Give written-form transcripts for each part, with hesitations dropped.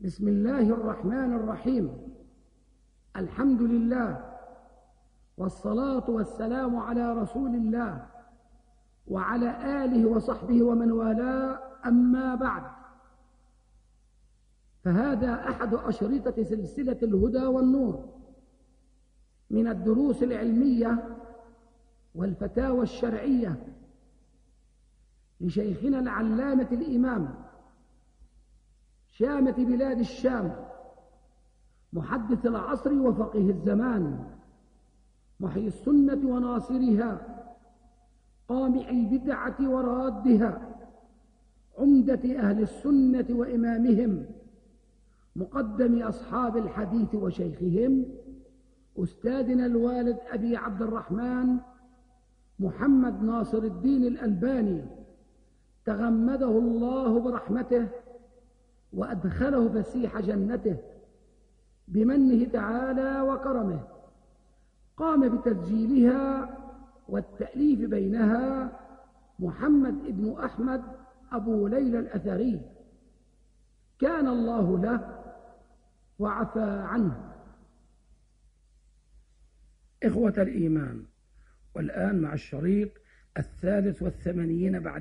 بسم الله الرحمن الرحيم. الحمد لله والصلاة والسلام على رسول الله وعلى آله وصحبه ومن والاه، أما بعد، فهذا أحد أشرطة سلسلة الهدى والنور من الدروس العلمية والفتاوى الشرعية لشيخنا العلامة الإمام شامة بلاد الشام، محدث العصر وفقيه الزمان، محيي السنة وناصرها، قامع البدعة ورادها، عمدة أهل السنة وإمامهم، مقدم أصحاب الحديث وشيخهم، أستاذنا الوالد أبي عبد الرحمن محمد ناصر الدين الألباني، تغمده الله برحمته وأدخله فسيح جنته بمنه تعالى وكرمه. قام بتسجيلها والتأليف بينها محمد بن أحمد أبو ليلى الأثري، كان الله له وعفى عنه. إخوة الإيمان، والآن مع الشريط 83 بعد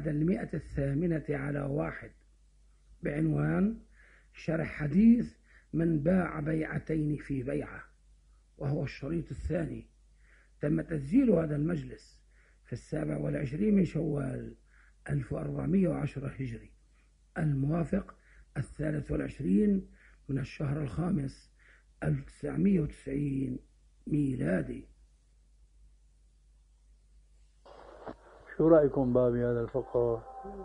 108 بعنوان شرح حديث من باع بيعتين في بيعة، وهو الشريط الثاني. تم تسجيل هذا المجلس في 27 من شوال 1410 هجري، الموافق 23 من الشهر الخامس 1990 ميلادي. شو رأيكم بابي هذا الفقه؟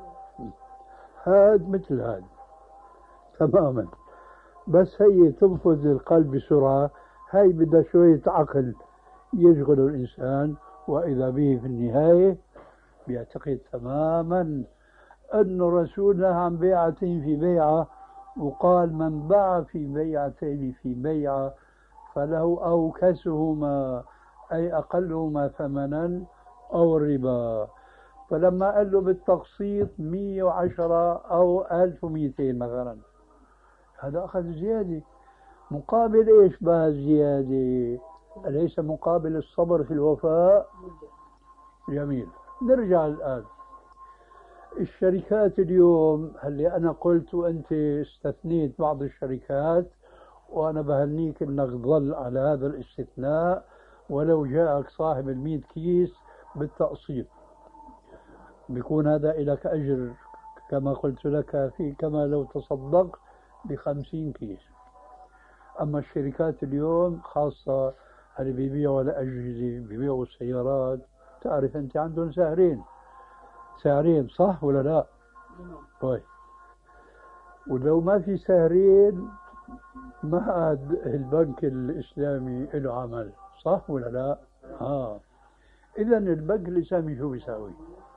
هاد مثل هاد تماما، بس هي تنفذ القلب بسرعة. هاي بدها شوية عقل يشغل الإنسان، وإذا به في النهاية بيعتقد تماما أن رسولنا عن بيعتين في بيعة، وقال من باع في بيعتين في بيعة فله أوكسهما، أي أقلهما ثمنا أو الربا. فلما قال له بالتقسيط 110 أو 1200 مثلا، هذا أخذ زيادة. مقابل إيش بقى الزيادة؟ أليس مقابل الصبر في الوفاء؟ جميل. نرجع الآن الشركات اليوم. هل أنا قلت وأنت استثنيت بعض الشركات، وأنا بهنيك أنك ظل على هذا الاستثناء ولو جاءك صاحب 100 كيس بالتقسيط، بيكون هذا لك أجر كما قلت لك، في كما لو تصدق ب50 كيس. أما الشركات اليوم خاصة اللي بيبيعوا الأجهزة، بيبيعوا السيارات، تعرف أنت عندهم سعرين صح ولا لا؟ طيب، ولو ما في سعرين ما عاد البنك الإسلامي له عمل، صح ولا لا؟ إذا البنك الإسلامي شو بيساوي؟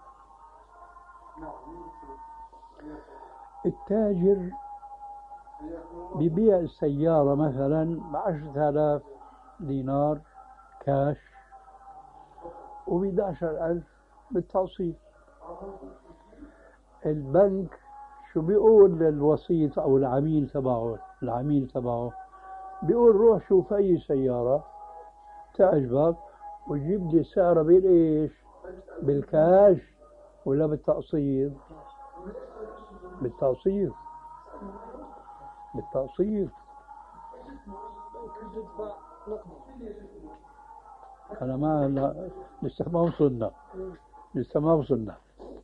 التاجر بيبيع السيارة مثلا ب10,000 دينار كاش وب11,000 بالتقسيط. البنك شو بيقول للوسيط أو العميل تبعه؟ بيقول روح شوف أي سيارة تعجبك وجيب لي سعرها بالإيش؟ بالكاش ولا بالتقسيط؟ بالتقسيط. أنا ما لسه ما وصلنا.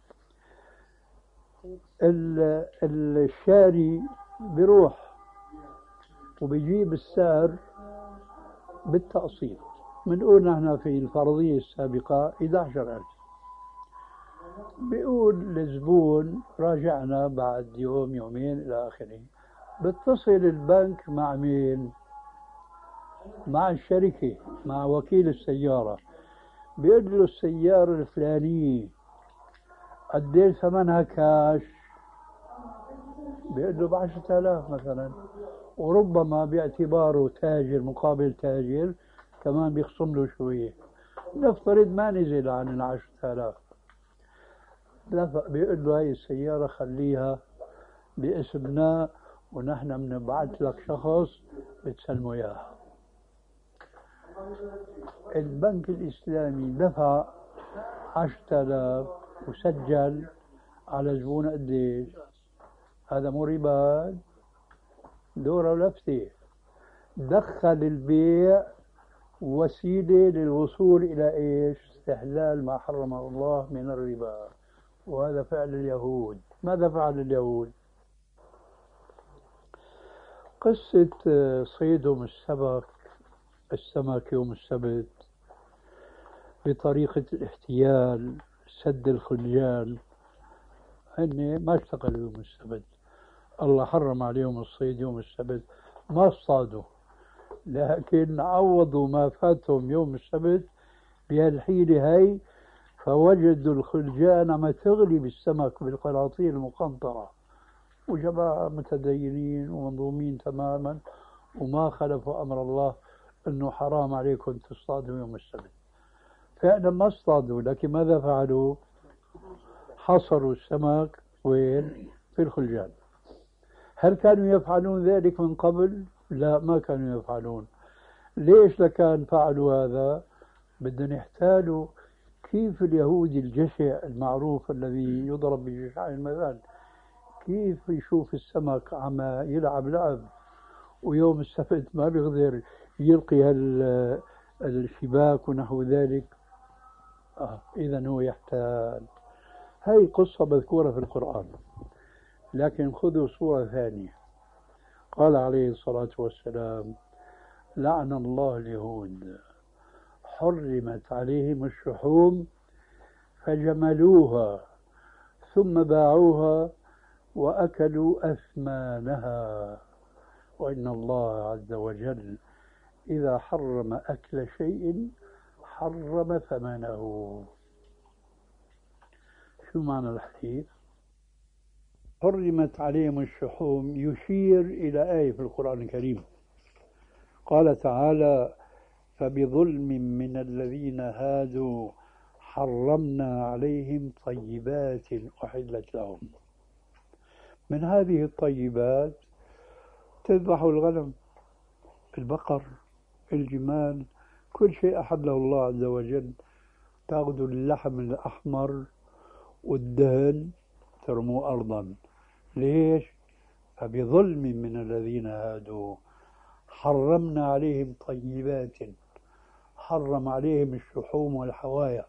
الشاري بيروح وبيجيب السعر بالتقسيط. بنقول نحن في الفرضية السابقة 11,000. بيقول للزبون راجعنا بعد يوم يومين إلى آخره. بتصل البنك مع مين؟ مع الشركة، مع وكيل السيارة. بيقول له السيارة الفلانية قديش ثمنها كاش؟ بيقول له ب10,000 مثلا، وربما باعتباره تاجر مقابل تاجر كمان بيخصم له شوية. نفترض ما نزل عن 10,000. لا، بيقول له هاي السيارة خليها باسمنا ونحن بنبعث لك شخص بتسلمه إياه. البنك الإسلامي دفع 10,000 وسجل على زبون قديش؟ هذا مو ربا، دورة ولفتة. دخل البيع وسيلة للوصول إلى إيش؟ استحلال ما حرمه الله من الربا، وهذا فعل اليهود. ماذا فعل اليهود؟ قصة صيدهم السمك يوم السبت بطريقة الاحتيال، سد الخلجان، هن ما اشتغلوا يوم السبت، الله حرم عليهم الصيد يوم السبت، ما اصطادوا، لكن عوضوا ما فاتهم يوم السبت بهالحيلة هاي، فوجدوا الخلجان عم تغلي بالسمك بالقراطير المقنطرة، وجماعة متدينين ومنظومين تماما وما خلفوا أمر الله أنه حرام عليكم تصطادوا يوم السبت. فعلا ما اصطادوا، لكن ماذا فعلوا؟ حصروا السمك وين؟ في الخلجان. هل كانوا يفعلون ذلك من قبل؟ لا، ما كانوا يفعلون. ليش لكان فعلوا هذا؟ بدهم يحتالوا كيف اليهودي الجشع المعروف الذي يضرب بجشع المثل، كيف يشوف السمك عم يلعب لعب ويوم السبت ما بيقدر يلقي الشباك ونحو ذلك. إذا هو يحتال. هاي قصة مذكورة في القرآن، لكن خذوا صورة ثانية. قال عليه الصلاة والسلام: لعن الله اليهود، حرمت عليهم الشحوم فجملوها ثم باعوها وأكلوا أثمانها، وإن الله عز وجل إذا حرم أكل شيء حرم ثمنه. شو معنى الحديث؟ حرمت عليهم الشحوم يشير إلى آية في القرآن الكريم، قال تعالى: فبظلم من الذين هادوا حرمنا عليهم طيبات أحلت لهم. من هذه الطيبات تذبح الغنم، البقر، الجمال، كل شيء أحله الله عز وجل. تأخذ اللحم الأحمر والدهن ترموه أرضا. ليش؟ فبظلم من الذين هادوا حرمنا عليهم طيبات، حرم عليهم الشحوم والحوايا.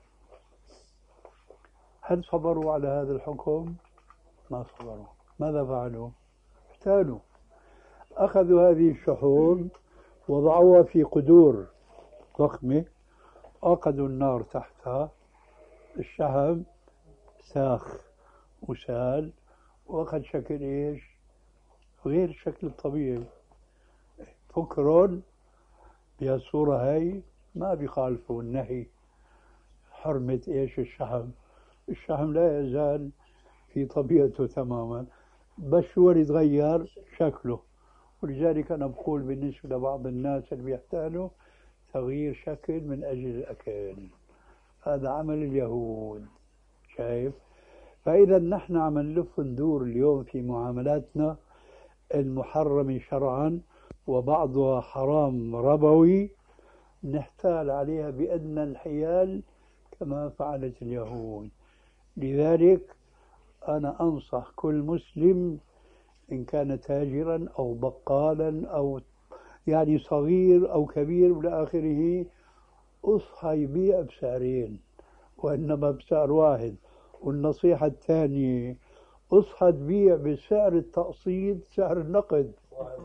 هل صبروا على هذا الحكم؟ ما صبروا. ماذا فعلوا؟ احتالوا، أخذوا هذه الشحوم وضعوها في قدور ضخمة، أوقدوا النار تحتها، الشحم ساخ وسال وأخذ شكل إيش؟ غير الشكل الطبيعي. فكرون بهالصورة هاي ما بيخالفوا النهي، حرمة إيش؟ الشحم. الشحم لا يزال في طبيعته تماما، بس شو يتغير؟ شكله. ولذلك أنا بقول بالنسبة لبعض الناس اللي بيحتالوا تغيير شكل من أجل الأكل، هذا عمل اليهود. شايف؟ فإذا نحن عم نلف ندور اليوم في معاملاتنا المحرمة شرعا وبعضها حرام ربوي، نحتال عليها بأدنى الحيال كما فعلت اليهود. لذلك أنا أنصح كل مسلم إن كان تاجرا أو بقالا أو يعني صغير أو كبير إلى آخره، أصحى يبيع بسعرين وإنما بسعر واحد. والنصيحة الثانية: أصحى تبيع بسعر التقسيط، سعر النقد.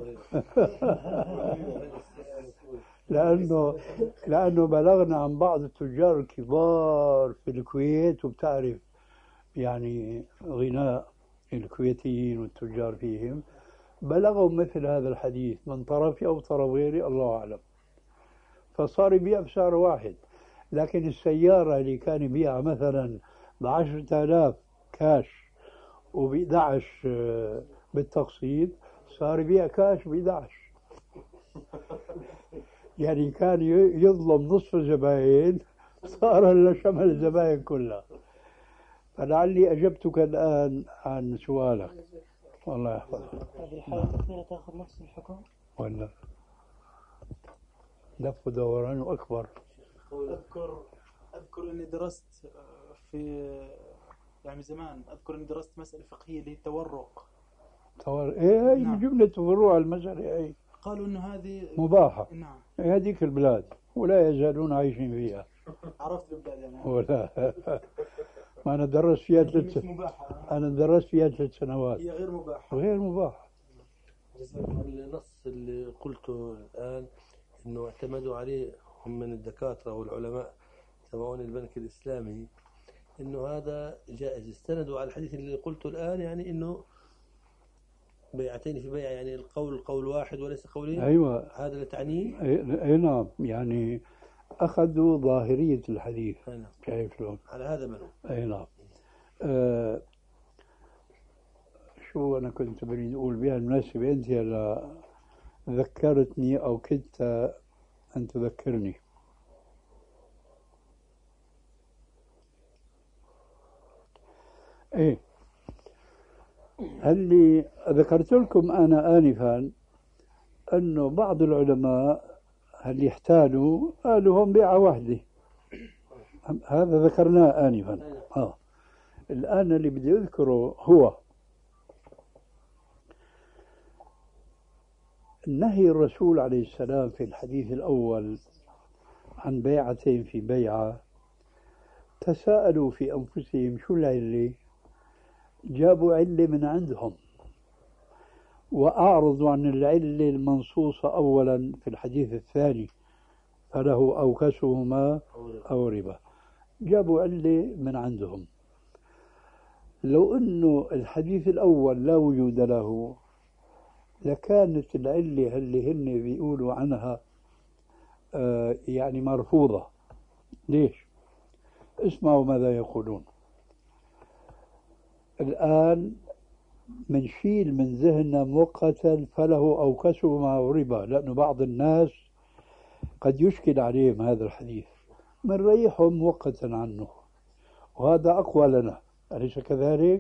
لأنه بلغنا عن بعض التجار الكبار في الكويت، وبتعرف يعني غناء الكويتيين والتجار فيهم، بلغوا مثل هذا الحديث من طرفي أو طرف غيري الله أعلم، فصار يبيع بسعر واحد. لكن السيارة اللي كان يبيعها مثلا ب10,000 كاش وب11 بالتقسيط، صار يبيع كاش ب11. يعني كان يظلم نصف الزبائن، صار لشمل الزبائن كلها. فلعلي أجبتك الآن عن سؤالك. الله يحفظه. هذه الحالة الأخيرة تأخذ نفس الحكم؟ ولا لف ودوران أكبر. أذكر إني درست في يعني زمان، أذكر إني درست مسألة فقهية اللي هي التورق. إيه نعم. جملة فروع المسألة أي قالوا إنه هذه مباحة. نعم. هذيك البلاد ولا يزالون عايشين فيها. عرفت البلاد يعني. ولا ما أنا درست فيها أنا درست فيها 3 سنوات. هي غير مباحة. غير مباحة. النص اللي قلته الآن إنه اعتمدوا عليه هم من الدكاترة والعلماء تبعون البنك الإسلامي، إنه هذا جائز، استندوا على الحديث اللي قلته الآن، يعني إنه بيعتين في بيع، يعني القول قول واحد وليس قولين. أيوة هذا اللي تعنيه. أي نعم، يعني أخذوا ظاهرية الحديث. نعم. كيف شلون على هذا بنوا. أي نعم. شو أنا كنت بريد أقول بها المناسبة، أنت هلا ذكرتني أو كنت أن تذكرني. إيه اللي ذكرت لكم أنا آنفا أنه بعض العلماء اللي احتالوا قالوا هم بيعة واحدة، هذا ذكرناه آنفا. الآن اللي بدي أذكره هو نهي الرسول عليه السلام في الحديث الأول عن بيعتين في بيعة. تساءلوا في أنفسهم شو العلة، جابوا علة من عندهم وأعرضوا عن العلة المنصوصة أولا في الحديث الثاني فله أو كسهما أو ربا، جابوا علة من عندهم. لو أنه الحديث الأول لا وجود له لكانت العلة اللي هن بيقولوا عنها يعني مرفوضة. ليش؟ اسمعوا ماذا يقولون. الآن منشيل من ذهننا مؤقتا فله أو كسهما أو ربا، لأنه بعض الناس قد يشكل عليهم هذا الحديث، منريحهم مؤقتا عنه وهذا أقوى لنا، أليس كذلك؟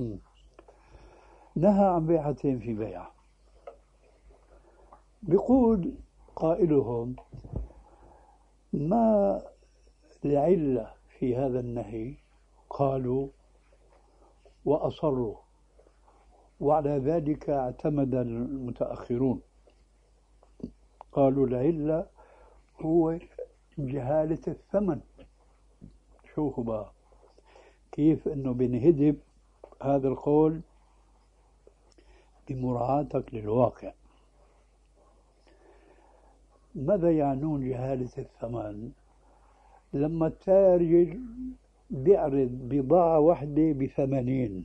نهى عن بيعتين في بيعة. بيقول قائلهم ما العلة في هذا النهي؟ قالوا وأصروا، وعلى ذلك اعتمد المتأخرون، قالوا العلة هو جهالة الثمن. شوفوا بقى كيف انه بنهدب هذا القول بمراعاتك للواقع. ماذا يعنون جهالة الثمن؟ لما التاجر بيعرض بضاعة واحدة ب80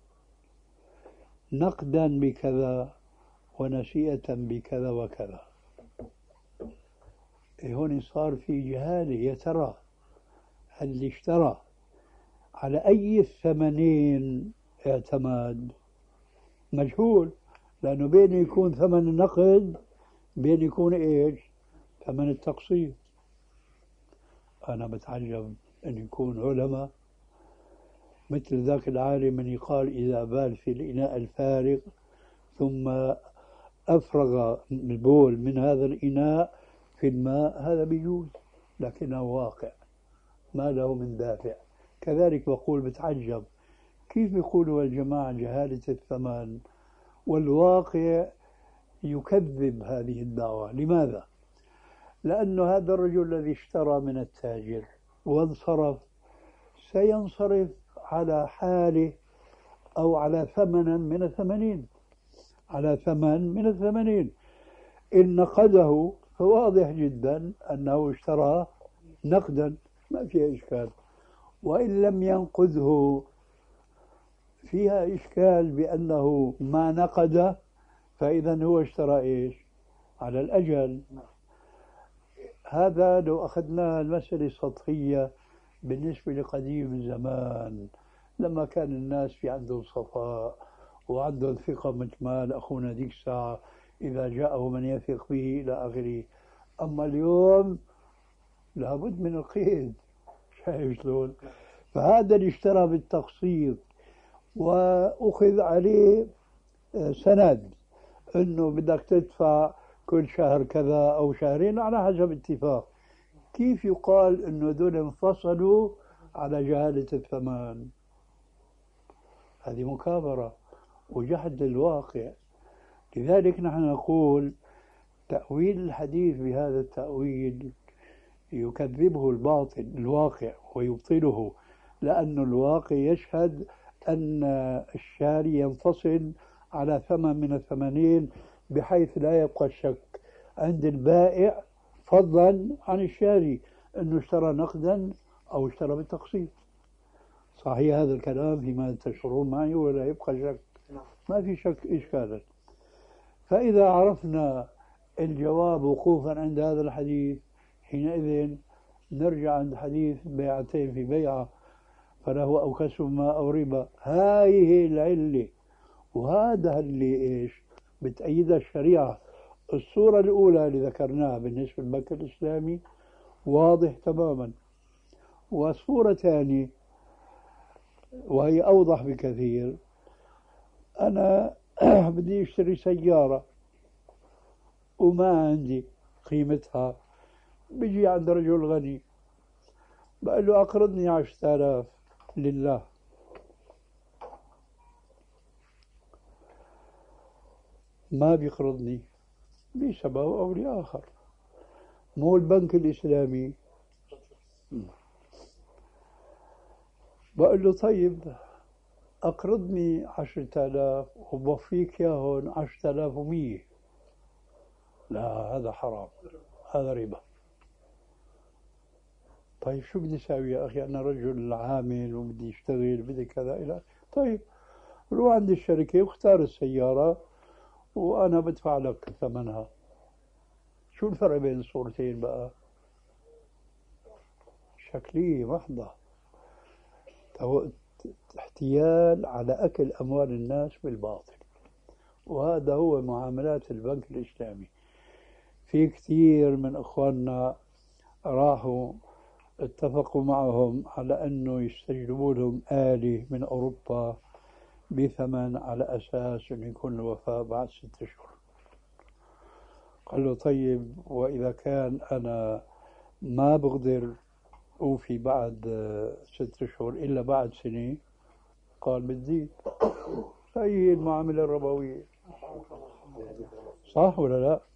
نقدا بكذا ونسيئة بكذا وكذا، هون صار في جهالة. يا ترى اللي اشترى على أي الثمنين اعتماد؟ مجهول، لأنه بين يكون ثمن النقد بين يكون إيش؟ ثمن التقسيط. أنا بتعجب أن يكون علماء مثل ذاك العالم من يقال إذا بال في الإناء الفارغ ثم أفرغ البول من هذا الإناء في الماء، هذا بيجوز، لكنه واقع ما له من دافع. كذلك بقول بتعجب كيف يقولوا الجماعة جهالة الثمن والواقع يكذب هذه الدعوة. لماذا؟ لأن هذا الرجل الذي اشترى من التاجر وانصرف سينصرف على حاله أو على ثمن من الثمنين، على ثمن من الثمنين. إن نقده فواضح جدا أنه اشترى نقدا، ما فيها إشكال. وإن لم ينقذه فيها إشكال بأنه ما نقد، فإذا هو اشترى إيش؟ على الأجل. هذا لو أخذنا المسألة سطحية بالنسبة لقديم الزمان لما كان الناس في عندهم صفاء وعندهم ثقة مثل ما أخونا ديك الساعة إذا جاءه من يثق به إلى آخره. أما اليوم لابد من القيد، شايف شلون؟ فهذا اللي اشترى بالتقسيط وأخذ عليه سند انه بدك تدفع كل شهر كذا او شهرين على حسب اتفاق. كيف يقال انه دول انفصلوا على جهالة الثمن؟ هذه مكابرة وجحد للواقع. لذلك نحن نقول تأويل الحديث بهذا التأويل يكذبه الباطل الواقع ويبطله، لأن الواقع يشهد أن الشاري ينفصل على ثمن من الثمنين بحيث لا يبقى الشك عند البائع فضلا عن الشاري أنه اشترى نقدا أو اشترى بالتقسيط. صحيح هذا الكلام فيما تشعرون معي ولا يبقى شك؟ ما في شك إشكالا. فإذا عرفنا الجواب وقوفا عند هذا الحديث حينئذ نرجع عند حديث بيعتين في بيعة فله أو كسب ما أو ربا. هاي العلة وهذا اللي إيش بتأيدها الشريعة. الصورة الأولى اللي ذكرناها بالنسبة للبنك الإسلامي واضح تماما. وصورة ثانية وهي أوضح بكثير، أنا بدي أشتري سيارة وما عندي قيمتها، بيجي عند رجل غني بقول له أقرضني 10,000 لله. ما بيقرضني لسبب أو لآخر. مو البنك الإسلامي بقول له طيب أقرضني 10,000 وبوفيك ياهن 10,100. لا هذا حرام، هذا ربا. طيب شو بدي أسوي يا أخي؟ أنا رجل عامل وبدي أشتغل بدي كذا إلى طيب روح عند الشركة واختار السيارة وأنا بدفع لك ثمنها. شو الفرق بين الصورتين بقى؟ شكلية محضة، احتيال على أكل أموال الناس بالباطل. وهذا هو معاملات البنك الإسلامي. في كثير من إخواننا راحوا اتفقوا معهم على أنه يستجلبوا لهم آلة من أوروبا بثمن على أساس أنه يكون الوفاء بعد 6 أشهر. قال له طيب وإذا كان أنا ما بقدر أوفي بعد 6 أشهر إلا بعد سنة؟ قال بتزيد. هي المعاملة الربوية. صح ولا لا؟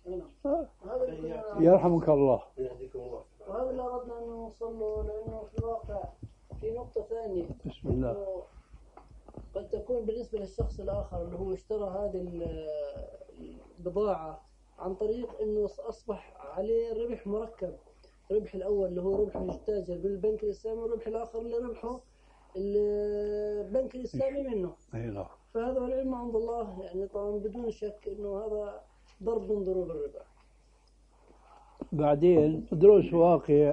يرحمك الله. وهذا اللي أردنا أن نوصل له، لأنه في الواقع في نقطة ثانية. بسم الله. قد تكون بالنسبة للشخص الآخر اللي هو اشترى هذه البضاعة عن طريق أنه أصبح عليه ربح مركب. الربح الأول اللي هو ربح التاجر بالبنك الإسلامي، والربح الآخر اللي ربحه البنك الإسلامي منه. فهذا العلم عند الله، يعني طبعا بدون شك أنه هذا ضرب من ضروب الربا. بعدين دروس واقع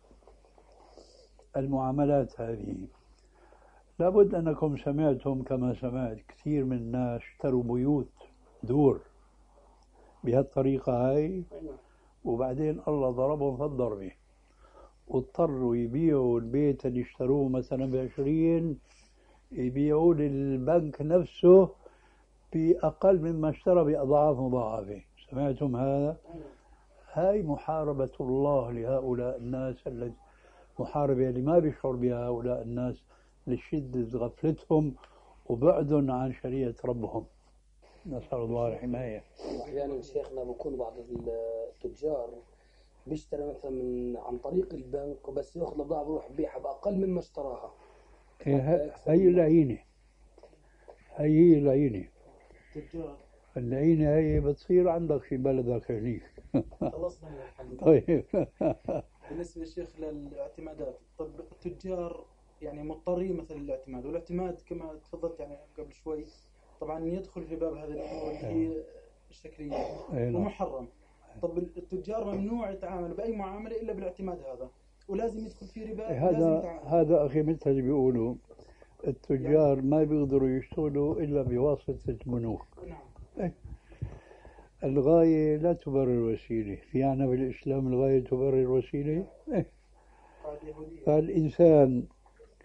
المعاملات هذه. لابد أنكم سمعتم كما سمعت كثير من الناس اشتروا بيوت دور بهالطريقة هاي، وبعدين الله ضربهم في الضربة واضطروا يبيعوا البيت اللي اشتروه مثلا ب20 يبيعوه للبنك نفسه بأقل مما اشترى بأضعاف مضاعفة. سمعتم هذا؟ هاي محاربة الله لهؤلاء الناس، التي محاربة اللي ما بيشعر بها هؤلاء الناس لشدة غفلتهم وبعدهم عن شريعة ربهم. نسأل الله الحماية. أحيانا شيخنا بكون بعض التجار بيشتري مثلا عن طريق البنك وبس ياخذ البضاعة بروح بيعها بأقل مما اشتراها. هي العينة، هي العينة. تجار العينة هي بتصير عندك في بلدك هنيك. خلصنا من الحديث. طيب بالنسبة للشيخ للاعتمادات، طب التجار يعني مضطرين مثلا للاعتماد، والاعتماد كما تفضلت يعني قبل شوي طبعا يدخل في باب هذه الأمور اللي هي الشكلية ومحرم. طب التجار ممنوع يتعاملوا بأي معاملة إلا بالاعتماد هذا، ولازم يدخل في ربا. هذا أخي مثل اللي بيقولوا التجار ما بيقدروا يشتغلوا إلا بواسطة البنوك. نعم. الغاية لا تبرر الوسيلة. في عنا بالإسلام الغاية تبرر الوسيلة. فالإنسان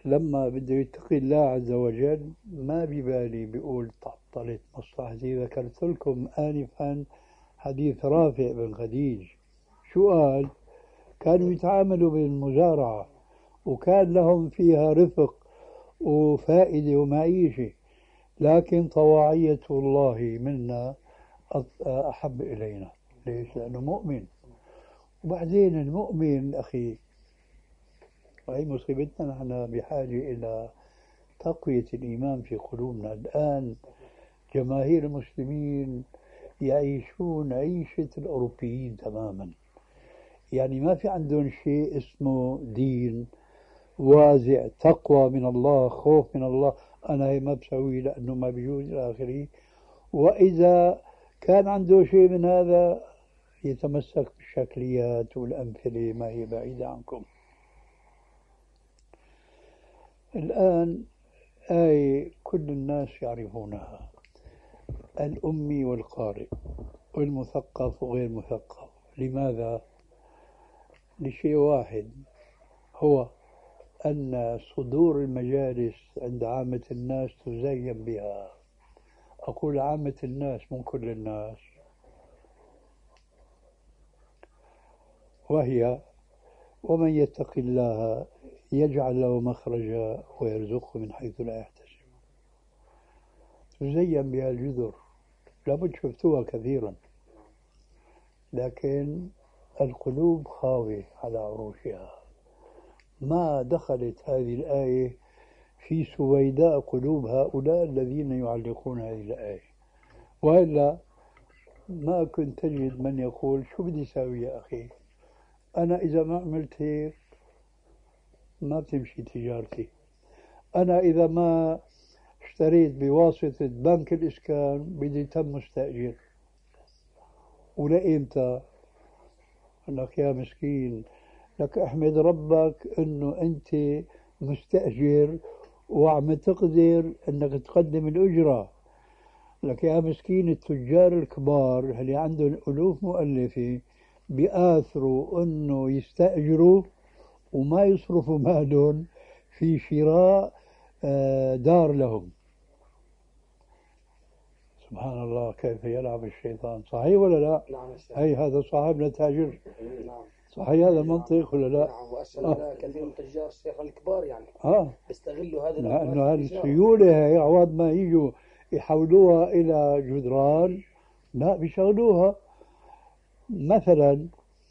لما بده يتقي الله عز وجل ما ببالي بيقول تعطلت مصلحتي. ذكرت لكم آنفا حديث رافع بن خديج، شو قال؟ كانوا يتعاملوا بالمزارعة وكان لهم فيها رفق وفائدة ومعيشة، لكن طواعية الله منا أحب إلينا. ليش؟ لأنه مؤمن. وبعدين المؤمن أخي، وهي مصيبتنا، نحن بحاجة إلى تقوية الإيمان في قلوبنا. الآن جماهير المسلمين يعيشون عيشة الأوروبيين تماما، يعني ما في عندهم شيء اسمه دين وازع، تقوى من الله، خوف من الله. أنا هي ما بسوي لأنه ما بيجوز إلى آخره. وإذا كان عنده شيء من هذا يتمسك بالشكليات والأمثلة ما هي بعيدة عنكم. الآن آية كل الناس يعرفونها، الأمي والقارئ والمثقف وغير مثقف. لماذا؟ لشيء واحد، هو أن صدور المجالس عند عامة الناس تزين بها. أقول عامة الناس مو كل الناس، وهي ومن يتق الله يجعل له مخرجا ويرزقه من حيث لا يحتسب. تزين بها الجذر، لابد شفتوها كثيرا، لكن القلوب خاوية على عروشها. ما دخلت هذه الآية في سويداء قلوب هؤلاء الذين يعلقون هذه الآية، وإلا ما كنت تجد من يقول شو بدي أسوي يا أخي، أنا إذا ما عملت هيك ما بتمشي تجارتي، أنا إذا ما اشتريت بواسطة بنك الإسكان بدي تم مستأجر. ولإمتى؟ لك يا مسكين، لك احمد ربك انه انت مستأجر وعم تقدر انك تقدم الأجرة. لك يا مسكين، التجار الكبار اللي عندهم ألوف مؤلفة بيآثروا انه يستأجروا وما يصرفوا مالهم في شراء دار لهم. سبحان الله كيف يلعب الشيطان. صحيح ولا لا؟ نعم. أي هذا صاحبنا تاجر. نعم. صحيح هذا المنطق ولا لا؟ نعم. وأسأل كثير من تجار الشيخ الكبار يعني بيستغلوا هذه لأنه هالسيولة هي عوض ما يجوا يحولوها إلى جدران، لا بيشغلوها. مثلا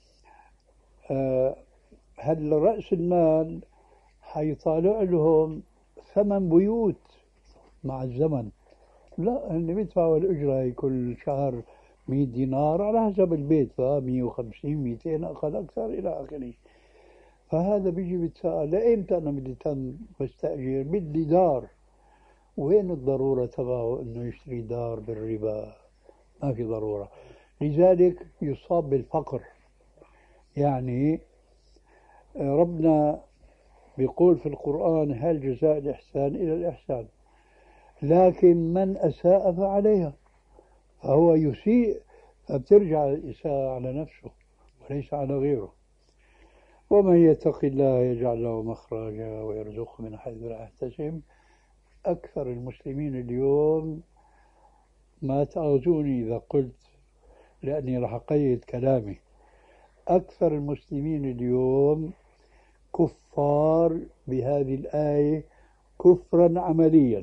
هل رأس المال حيطالع لهم ثمن بيوت مع الزمن؟ لا، اللي بيدفعوا الأجرة كل شهر 100 دينار على حسب البيت، 150 200 أقل أكثر إلى آخره. فهذا بيجي بيتساءل لإمتى أنا بدي تم بستأجر؟ بدي دار. وين الضرورة تبعه إنه يشتري دار بالربا؟ ما في ضرورة. لذلك يصاب بالفقر. يعني ربنا بيقول في القرآن هل جزاء الإحسان إلى الإحسان، لكن من أساء فعليها، فهو يسيء فبترجع الإساءة على نفسه وليس على غيره. ومن يتق الله يجعل له مخرجا ويرزقه من حيث لا يحتسب. أكثر المسلمين اليوم، ما تأخذوني إذا قلت لأني راح أقيد كلامي، أكثر المسلمين اليوم كفار بهذه الآية كفرا عمليا.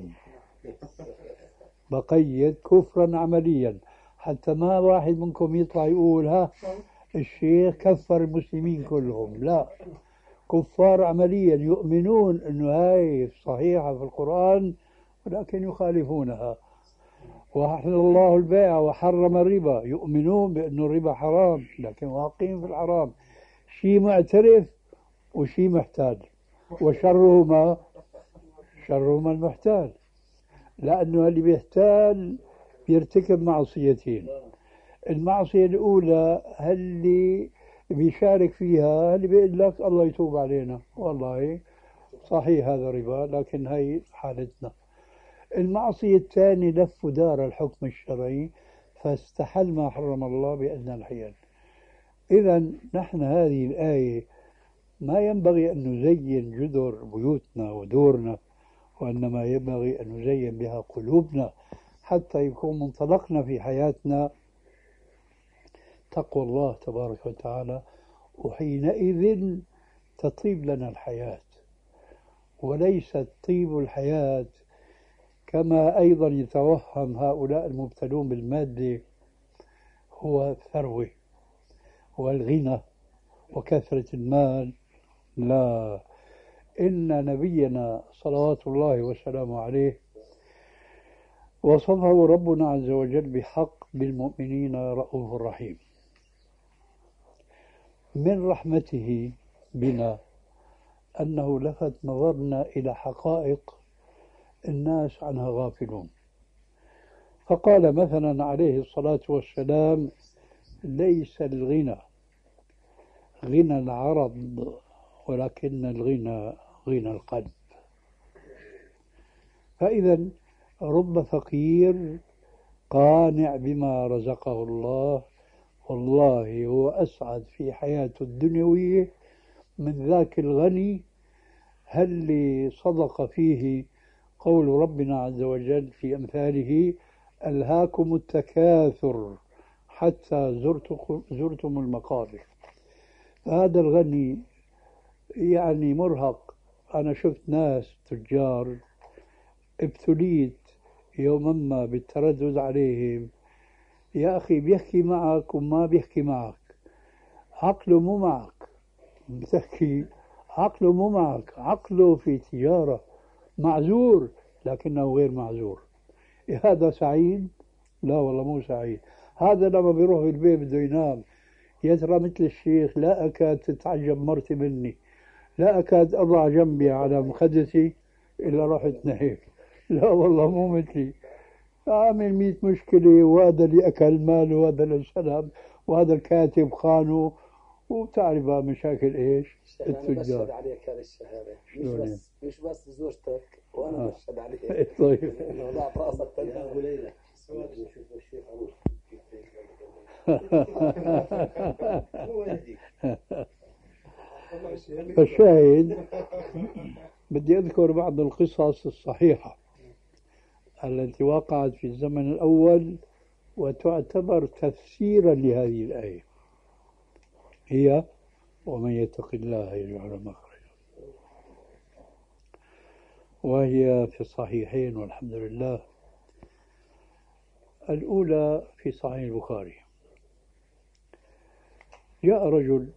بقيد كفرا عمليا، حتى ما واحد منكم يطلع يقول ها الشيخ كفر المسلمين كلهم، لا، كفار عمليا، يؤمنون أنه هاي صحيحة في القرآن ولكن يخالفونها. وأحل الله البيع وحرم الربا، يؤمنون بأنه الربا حرام لكن واقعين في الحرام. شيء معترف وشيء محتاج، وشرهما المحتال، لأنه اللي بيحتال بيرتكب معصيتين. المعصية الأولى اللي بيشارك فيها اللي بيقول لك الله يتوب علينا، والله صحيح هذا ربا لكن هي حالتنا. المعصية الثانية لف دار الحكم الشرعي فاستحل ما حرم الله بأدنى الحيل. إذا نحن هذه الآية ما ينبغي أن نزين جدر بيوتنا ودورنا، وإنما ينبغي أن نزين بها قلوبنا حتى يكون منطلقنا في حياتنا تقوى الله تبارك وتعالى، وحينئذ تطيب لنا الحياة. وليست طيب الحياة كما أيضا يتوهم هؤلاء المبتلون بالمادة هو الثروة والغنى وكثرة المال. لا، إن نبينا صلوات الله وسلامه عليه وصفه ربنا عز وجل بحق بالمؤمنين رؤوف رحيم. من رحمته بنا أنه لفت نظرنا إلى حقائق الناس عنها غافلون، فقال مثلا عليه الصلاة والسلام: ليس الغنى غنى العرض ولكن الغنى غنى القلب. فإذا رب فقير قانع بما رزقه الله، والله هو أسعد في حياته الدنيوية من ذاك الغني هل صدق فيه قول ربنا عز وجل في أمثاله: ألهاكم التكاثر حتى زرتم المقابر. هذا الغني يعني مرهق. أنا شفت ناس تجار ابتليت يوما ما بالتردد عليهم: يا أخي بيحكي معك وما بيحكي معك، عقله مو معك، بتحكي عقله مو معك، عقله في تجارة، معذور لكنه غير معذور. هذا سعيد؟ لا والله مو سعيد. هذا لما بيروح البيت بده ينام يا ترى مثل الشيخ لا أكاد تتعجب مرتي مني، لا أكاد أضع جنبي على مخدتي إلا رحت نهيك. لا والله مو مثلي، عامل 100 مشكلة، وهذا اللي أكل ماله وهذا اللي سلب وهذا الكاتب خانه، وبتعرف مشاكل إيش التجار. أنا بشهد عليك هذه الشهادة، مش بس زوجتك، وأنا بشهد عليك. طيب لا راسك يا أبو ليلى نشوف الشيخ عروس. فالشاهد بدي أذكر بعض القصص الصحيحة التي وقعت في الزمن الأول وتعتبر تفسيرا لهذه الآية. هي: ومن يتق الله يجعل مخرجا. وهي في الصحيحين والحمد لله. الأولى في صحيح البخاري: جاء رجل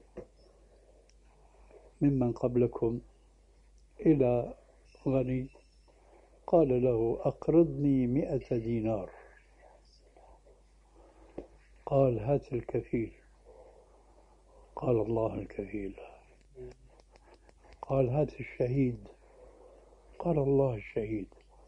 ممن قبلكم إلى غني قال له: أقرضني 100 دينار. قال: هات الكفيل. قال: الله الكفيل. قال: هات الشهيد. قال: الله الشهيد.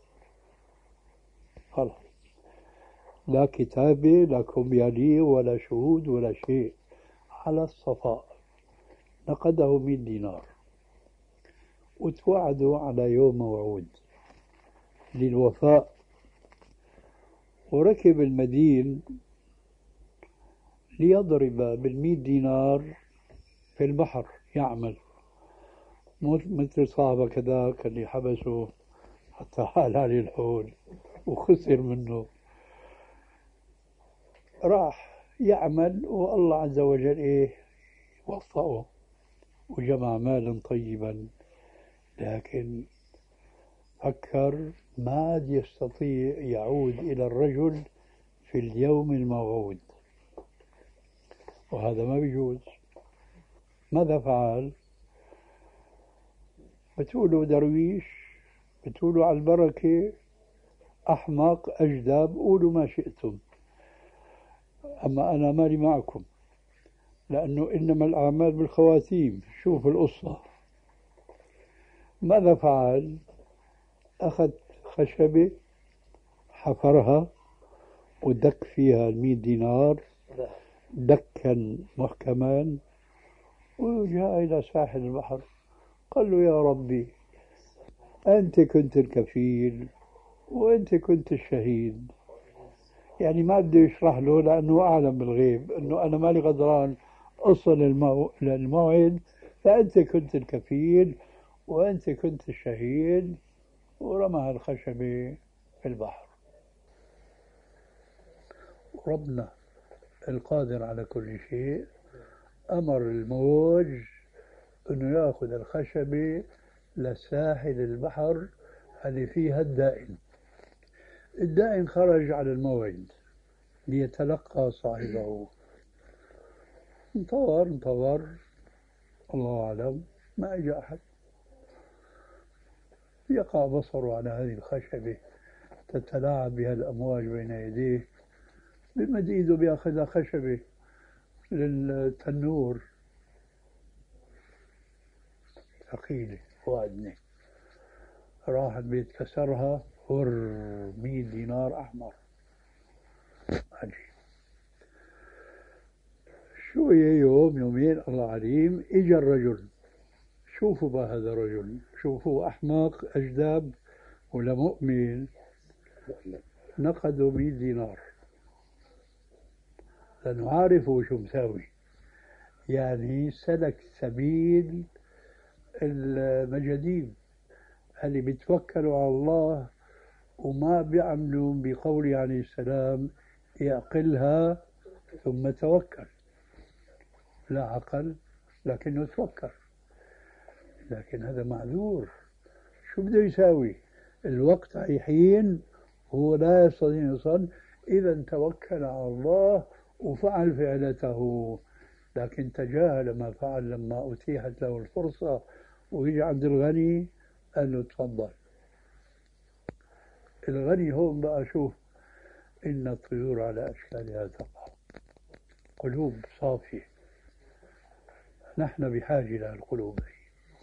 خلاص، لا كتابة لا كمبيالية ولا شهود ولا شيء، على الصفاء. نقده 100 دينار وتوعدوا على يوم موعود للوفاء. وركب المدين ليضرب بال100 دينار في البحر يعمل، مثل صاحبه كذاك اللي حبسه حتى حال عليه الحول وخسر منه. راح يعمل والله عز وجل وفقه وجمع مالا طيبا، لكن فكر ما عاد يستطيع يعود إلى الرجل في اليوم الموعود، وهذا ما بيجوز. ماذا فعل؟ بتقولوا درويش، بتقولوا على البركة، أحمق، أجدب، قولوا ما شئتم، أما أنا مالي معكم، لأنه إنما الأعمال بالخواتيم. شوف القصة. ماذا فعل؟ أخذ خشبة حفرها ودك فيها 100 دينار دكا محكما، وجاء إلى ساحل البحر. قال له: يا ربي، أنت كنت الكفيل وأنت كنت الشهيد. يعني ما بده يشرح له لأنه أعلم بالغيب أنه أنا مالي غدران أصل للموعد فأنت كنت الكفيل وأنت كنت الشهيد، ورمى الخشبة في البحر. ربنا القادر على كل شيء أمر الموج أنه يأخذ الخشبة لساحل البحر اللي فيها الدائن. الدائن خرج على الموعد ليتلقى صاحبه. انتظر الله أعلم، ما أجى أحد. يقع بصره على هذه الخشبة تتلاعب بها الأمواج بين يديه، بمد إيده بياخذها خشبة للتنور، ثقيلة وعدنة. راح البيت كسرها، 100 دينار أحمر. عجيب. شوية يوم يومين الله عليم، إجا الرجل. شوفوا بقى هذا الرجل، شوفوا أحمق أجداب ولا مؤمن. نقدوا 100 دينار لأنه عارفوا شو مساوي، يعني سلك سبيل المجاديب اللي بيتوكلوا على الله وما بيعملوا بقوله عليه السلام يعقلها ثم توكل. لا عقل لكنه توكل، لكن هذا معذور. شو بده يساوي؟ الوقت حين هو لا يستطيع يصل، إذا توكل على الله وفعل فعلته، لكن تجاهل ما فعل لما أتيحت له الفرصة. ويجي عند الغني قال له تفضل. الغني هون بقى شوف، إن الطيور على أشكالها تقع. قلوب صافية، نحن بحاجة إلى القلوب هي.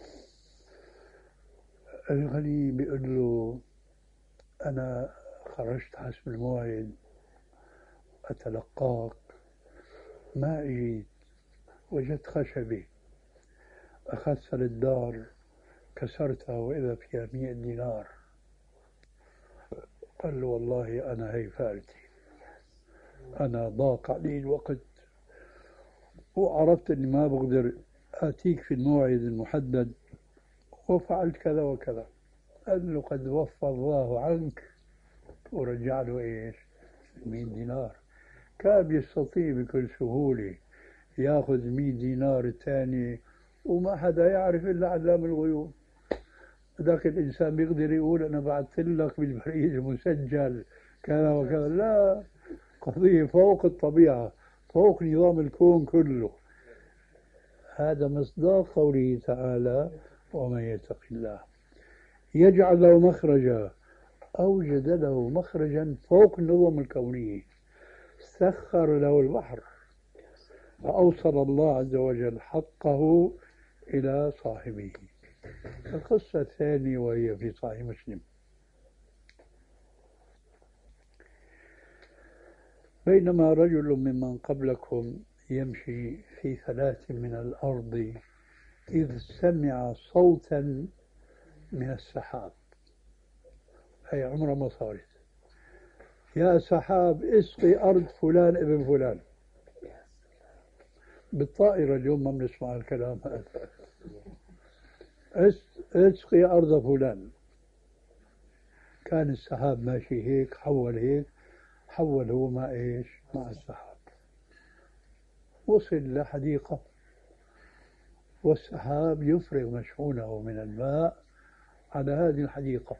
الغني بيقول له أنا خرجت حسب الموعد أتلقاك، ما أجيت، وجدت خشبة أخذتها للدار كسرتها وإذا فيها 100 دينار. قال له والله أنا هي فارتي، أنا ضاق علي الوقت وعرفت أني ما بقدر آتيك في الموعد المحدد وفعلت كذا وكذا. قال له قد وفى الله عنك، ورجع له إيش؟ 100 دينار. كان يستطيع بكل سهولة ياخذ 100 دينار الثاني وما حدا يعرف إلا علام الغيوب. ذاك الإنسان بيقدر يقول أنا بعثت لك بالبريد المسجل كذا وكذا. لا، قضية فوق الطبيعة، فوق نظام الكون كله. هذا مصداق قوله تعالى ومن يتق الله يجعل له مخرجا. أوجد له مخرجا فوق النظم الكونية، سخر له البحر، فأوصل الله عز وجل حقه إلى صاحبه. القصة الثانية وهي في صحيح مسلم. بينما رجل ممن قبلكم يمشي في فلاة من الأرض إذ سمع صوتا من السحاب، هي عمره ما صارت، يا سحاب اسقي أرض فلان ابن فلان. بالطائرة اليوم ما بنسمع الكلام هذا. اسقي أرض فلان. كان السحاب ماشي هيك، حول هيك، حول هو مع إيش؟ مع السحاب. وصل لحديقة والسحاب يفرغ مشحونه من الماء على هذه الحديقة.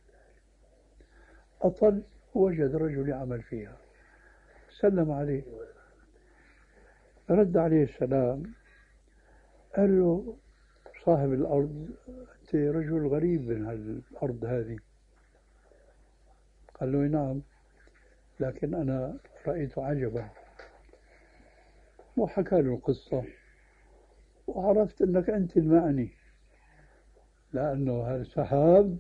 أطل وجد رجل يعمل فيها، سلم عليه، رد عليه السلام، قال له صاحب الأرض أنت رجل غريب من الأرض هذه. قال له نعم، لكن أنا رأيت عجبا، وحكى له القصة وعرفت أنك أنت المعني، لأنه هذا السحاب.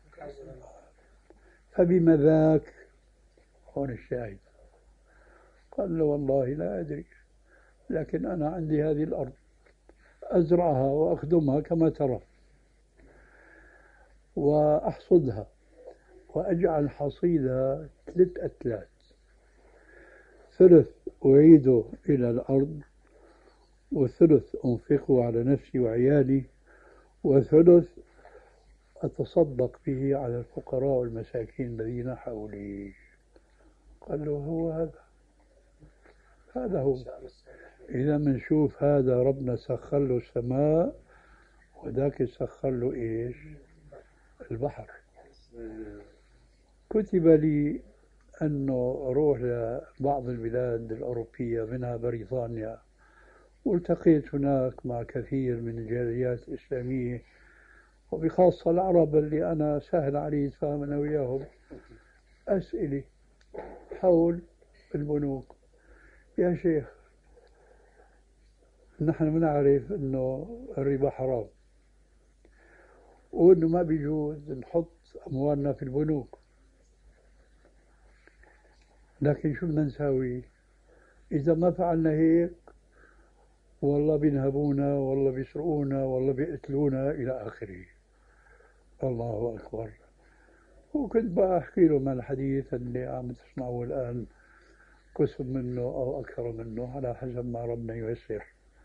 فبما ذاك؟ هون الشاهد. قال له والله لا أدري، لكن أنا عندي هذه الأرض أزرعها وأخدمها كما ترى، وأحصدها وأجعل حصيدها 3 أتلات، ثلث أعيده إلى الأرض والثلث أنفقه على نفسي وعيالي، وثلث أتصدق به على الفقراء والمساكين الذين حولي. قال له هو هذا هو. إذا منشوف هذا ربنا سخر له السماء، وذاك سخر له إيش؟ البحر. كتب لي أنه أروح لبعض البلاد الأوروبية منها بريطانيا، والتقيت هناك مع كثير من الجاليات الإسلامية، وبخاصة العرب اللي أنا سهل علي أتفاهم أنا وياهم. أسئلة حول البنوك: يا شيخ نحن بنعرف أنه الربا حرام، وأنه ما بيجوز نحط أموالنا في البنوك، لكن شو بدنا نساوي؟ إذا ما فعلنا هيك والله بينهبونا، والله بيسرقونا، والله بيقتلونا إلى آخره. الله أكبر. وكنت بقى أحكي لهم الحديث اللي عم تسمعوه الآن، قسم منه أو أكثر منه على حسب ما ربنا ييسر.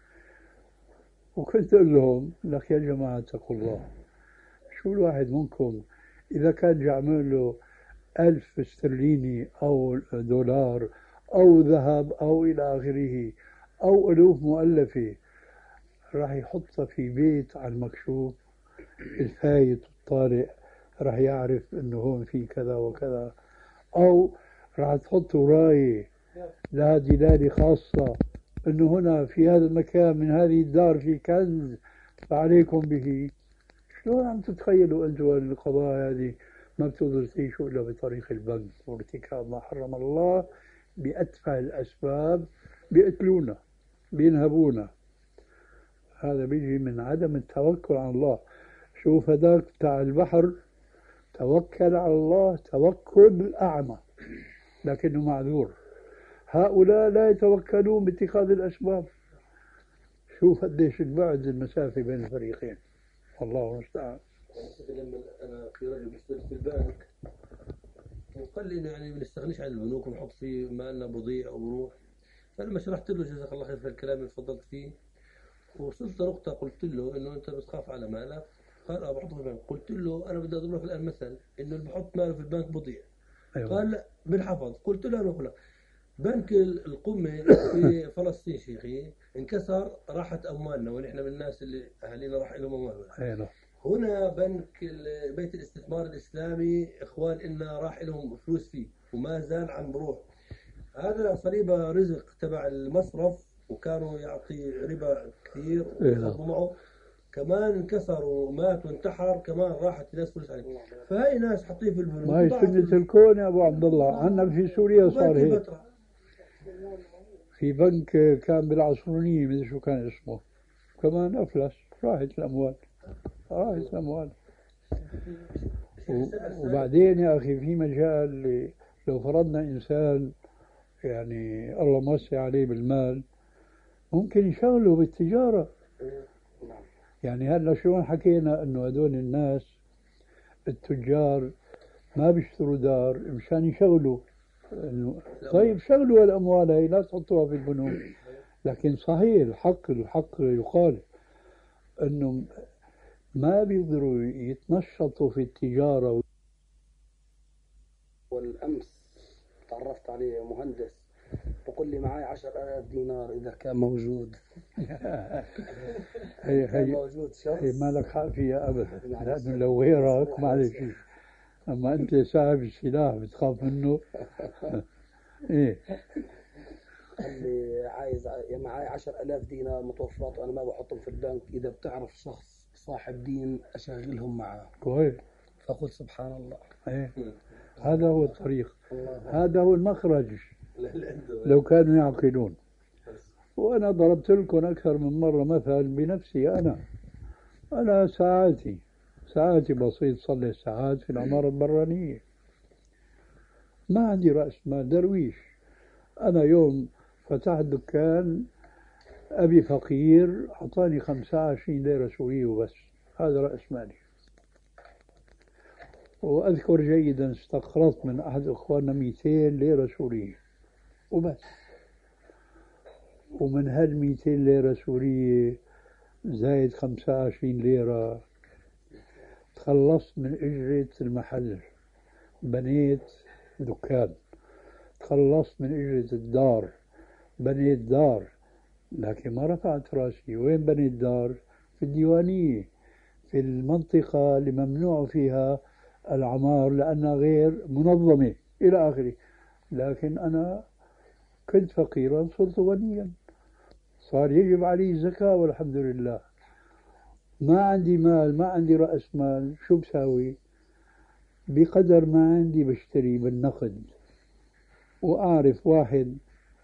وكنت أقول لهم: لك يا جماعة اتقوا الله، شو الواحد منكم إذا كان يعمل له 1000 استرليني أو دولار أو ذهب أو إلى آخره أو ألوف مؤلفة راح يحطها في بيت على المكشوف، الفايت والطالع راح يعرف أنه هون في كذا وكذا، أو راح تحط راية لها دلالة خاصة أنه هنا في هذا المكان من هذه الدار في كنز فعليكم به. شلون عم تتخيلوا أنتم القضايا هذه؟ ما بتقدروا تعيشوا إلا بطريق البنك وارتكاب ما حرم الله بأتفه الأسباب. بيقتلونا، بينهبونا. هذا بيجي من عدم التوكل على الله. شوف هذاك بتاع البحر توكل على الله توكل أعمى لكنه معذور. هؤلاء لا يتوكلون باتخاذ الأسباب. شوف قديش البعد المسافة بين الفريقين. الله المستعان. لما انا في رجل بيشتغل في البنك وقال لي يعني ما نستغنيش عن البنوك ونحط فيه مالنا بضيع وبروح. فلما شرحت له جزاك الله خير في الكلام اللي تفضلت فيه، وصلت نقطة قلت له انه انت بتخاف على مالك، قال بحطه في البنك. قلت له انا بدي اضرب لك الان مثل انه اللي بحط ماله في البنك بضيع. أيوة. قال لا بالحفظ. قلت له انا بقول لك بنك القمة في فلسطين شيخي انكسر، راحت اموالنا ونحن من الناس اللي اهالينا راح لهم اموالنا. أيوة. هنا بنك بيت الاستثمار الإسلامي إخوان إلنا راح لهم فلوس فيه وما زال عم بروح. هذا صليبة رزق تبع المصرف وكانوا يعطي ربا كثير وياخذوا معه، كمان انكسر ومات وانتحر، كمان راحت الناس فلوس عليه. فهي ناس حاطين في البنوك. ما هي سنة الكون يا أبو عبد الله. عندنا في سوريا صار هيك. في بنك كان بالعصرونية مدري شو كان اسمه، كمان أفلس، راحت الأموال. وبعدين يا أخي في مجال، لو فرضنا إنسان يعني الله موسع عليه بالمال ممكن يشغله بالتجارة. يعني هلا شلون حكينا إنه هدول الناس التجار ما بيشتروا دار مشان يشغلوا، إنه طيب شغلوا الأموال هي لا تحطوها في البنوك. لكن صحيح الحق يقال إنه ما بيقدروا يتنشطوا في التجارة. والأمس تعرفت عليه مهندس بقول لي معي 10,000 دينار إذا كان موجود. هي موجود شخص هي ما لك حق فيها أبدا، لأنه لو غيرك معلش، أما أنت صاحب السلاح بتخاف منه. إيه قال لي عايز معي 10,000 دينار متوفرات وأنا ما بحطهم في البنك، إذا بتعرف شخص صاحب دين أشغلهم معه. كويس. فقلت سبحان الله. إيه هذا هو الطريق، هذا هو المخرج لو كانوا يعقلون. وأنا ضربت لكم أكثر من مرة مثل بنفسي. أنا ساعاتي بسيط، صلي ساعات في العمارة البرانية، ما عندي رأس مال، درويش. أنا يوم فتحت دكان أبي فقير أعطاني 25 ليرة سورية وبس، هذا رأس مالي. وأذكر جيدا استقرضت من أحد إخواننا 200 ليرة سورية وبس. ومن هال 200 ليرة سورية زايد 25 ليرة تخلصت من أجرة المحل، بنيت دكان، تخلصت من أجرة الدار، بنيت دار، لكن ما رفعت راسي. وين بنيت دار؟ في الديوانية، في المنطقة اللي ممنوع فيها العمار لأنها غير منظمة إلى آخره. لكن أنا كنت فقيرا صرت غنيا، صار يجب علي الزكاة والحمد لله. ما عندي مال، ما عندي رأس مال، شو بساوي؟ بقدر ما عندي بشتري بالنقد. وأعرف واحد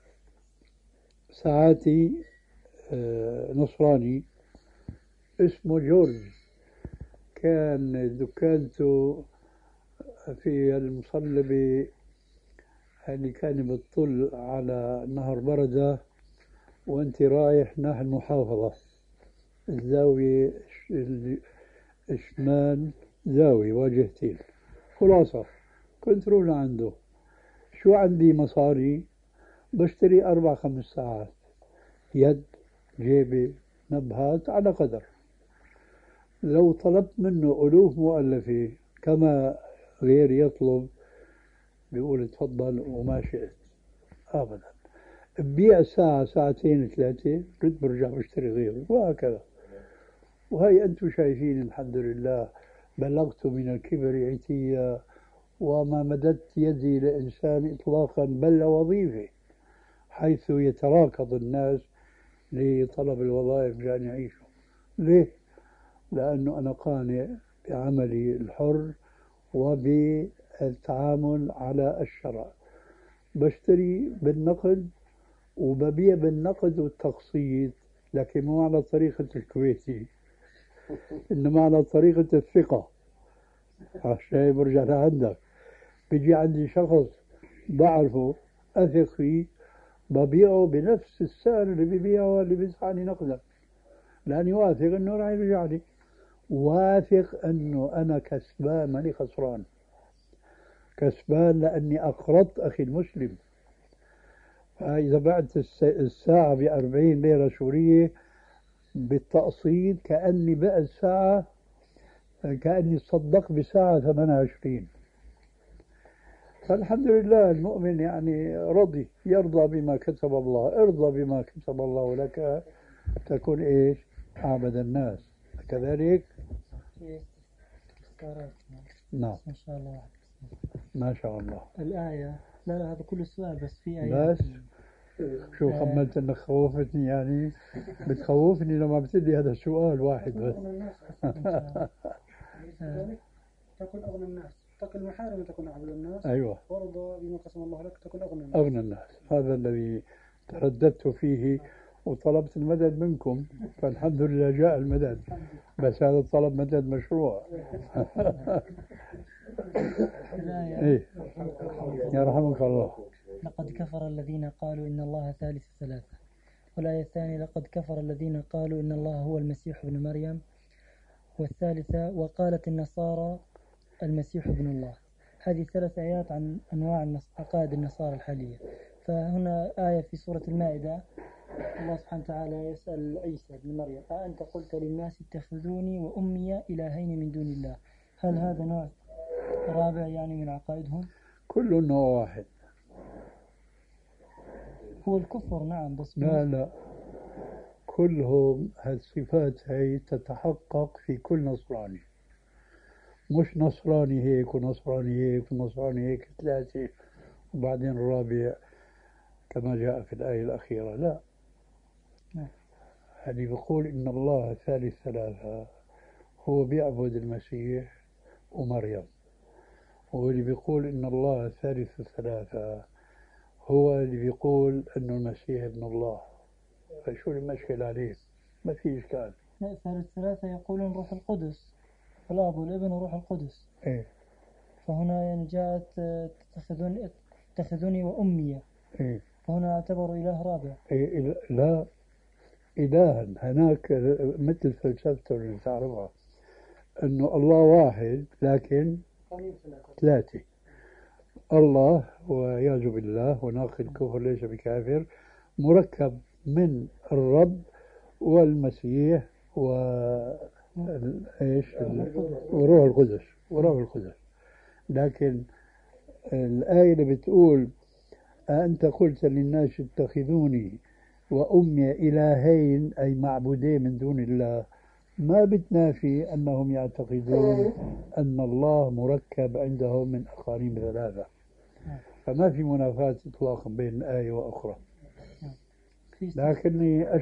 ساعاتي نصراني اسمه جورج، كان دكانته في المصلبة اللي كان بتطل على نهر بردة وانت رايح ناحية المحافظة، الزاوية الشمال، زاوية واجهتين. خلاصة كنت روح لعنده، شو عندي مصاري بشتري 4-5 ساعات يد، جيبي، نبهات على قدر. لو طلبت منه ألوف مؤلفة كما غير يطلب بيقول تفضل وما شئت أبدا. ببيع ساعة ساعتين 3 رد برجع بشتري غيره وهكذا. وهي أنتم شايفين الحمد لله بلغت من الكبر عتيا وما مددت يدي لإنسان إطلاقا بل وظيفة، حيث يتراكض الناس لطلب الوظائف مشان يعيشوا. ليه؟ لأنه أنا قانع بعملي الحر وبالتعامل على الشرع، بشتري بالنقد وببيع بالنقد والتقسيط، لكن مو على طريقة الكويتي، إنما على طريقة الثقة. عشان برجع لعندك، بيجي عندي شخص بعرفه أثق فيه ببيعه بنفس السعر اللي ببيعه اللي بيدفعني نقدا، لأني واثق إنه راح يرجع لي، واثق إنه أنا كسبان ماني خسران، كسبان لأني أقرضت أخي المسلم. فإذا بعت الساعة ب40 ليرة سورية بالتقسيط كأني بعت ساعة، كأني صدق بساعة 28. فالحمد لله المؤمن يعني رضي، يرضى بما كتب الله. ارضى بما كتب الله لك تكون إيش؟ أعبد الناس. كذلك نعم ما شاء الله. ما شاء الله. الآية لا هذا كل سؤال بس في آية. بس شو خملت انك خوفتني؟ يعني بتخوفني لما بتدي هذا السؤال واحد بس. تكون أغنى الناس، تقل المحارم تكون أعبد الناس. أيوة. وارضى بما قسم الله لك تكون أغنى الناس. أغنى الناس، هذا الذي ترددت فيه وطلبت المدد منكم، فالحمد لله جاء المدد، بس هذا الطلب مدد مشروع. إيه يرحمك الله. لقد كفر الذين قالوا إن الله ثالث ثلاثة. والآية الثانية لقد كفر الذين قالوا إن الله هو المسيح ابن مريم. والثالثة وقالت النصارى المسيح ابن الله. هذه 3 آيات عن أنواع عقائد النصارى الحالية. فهنا آية في سورة المائدة الله سبحانه وتعالى يسأل عيسى بن مريم أأنت قلت للناس اتخذوني وأمي إلهين من دون الله. هل هذا نوع رابع يعني من عقائدهم؟ كل نوع واحد. هو الكفر نعم، بس لا كلهم هالصفات هي تتحقق في كل نصراني، مش نصراني هيك ونصراني هيك ونصراني هيك 3 وبعدين الرابع كما جاء في الآية الأخيرة. لا، اللي بيقول إن الله ثالث ثلاثة هو بيعبد المسيح ومريم، واللي بيقول إن الله ثالث ثلاثة هو اللي بيقول إنه المسيح ابن الله. فشو المشكلة عليه؟ ما في إشكال. لا، ثالث ثلاثة يقولون روح القدس، الأب والابن وروح القدس. إيه. فهنا يعني جاءت اتخذوني وأمي. إيه. فهنا اعتبروا إله رابع. إيه لا، إلها هناك مثل فلسفته اللي تعرفها إنه الله واحد لكن 3. الله والعياذ بالله وناقل الكفر ليس بكافر مركب من الرب والمسيح وروح القدس. لكن الآية اللي بتقول أنت قلت للناس اتخذوني وأمي إلهين أي معبودين من دون الله، ما بتنافي أنهم يعتقدون أن الله مركب عندهم من أقانيم ثلاثة، فما في منافاة إطلاقا بين آية وأخرى. لكني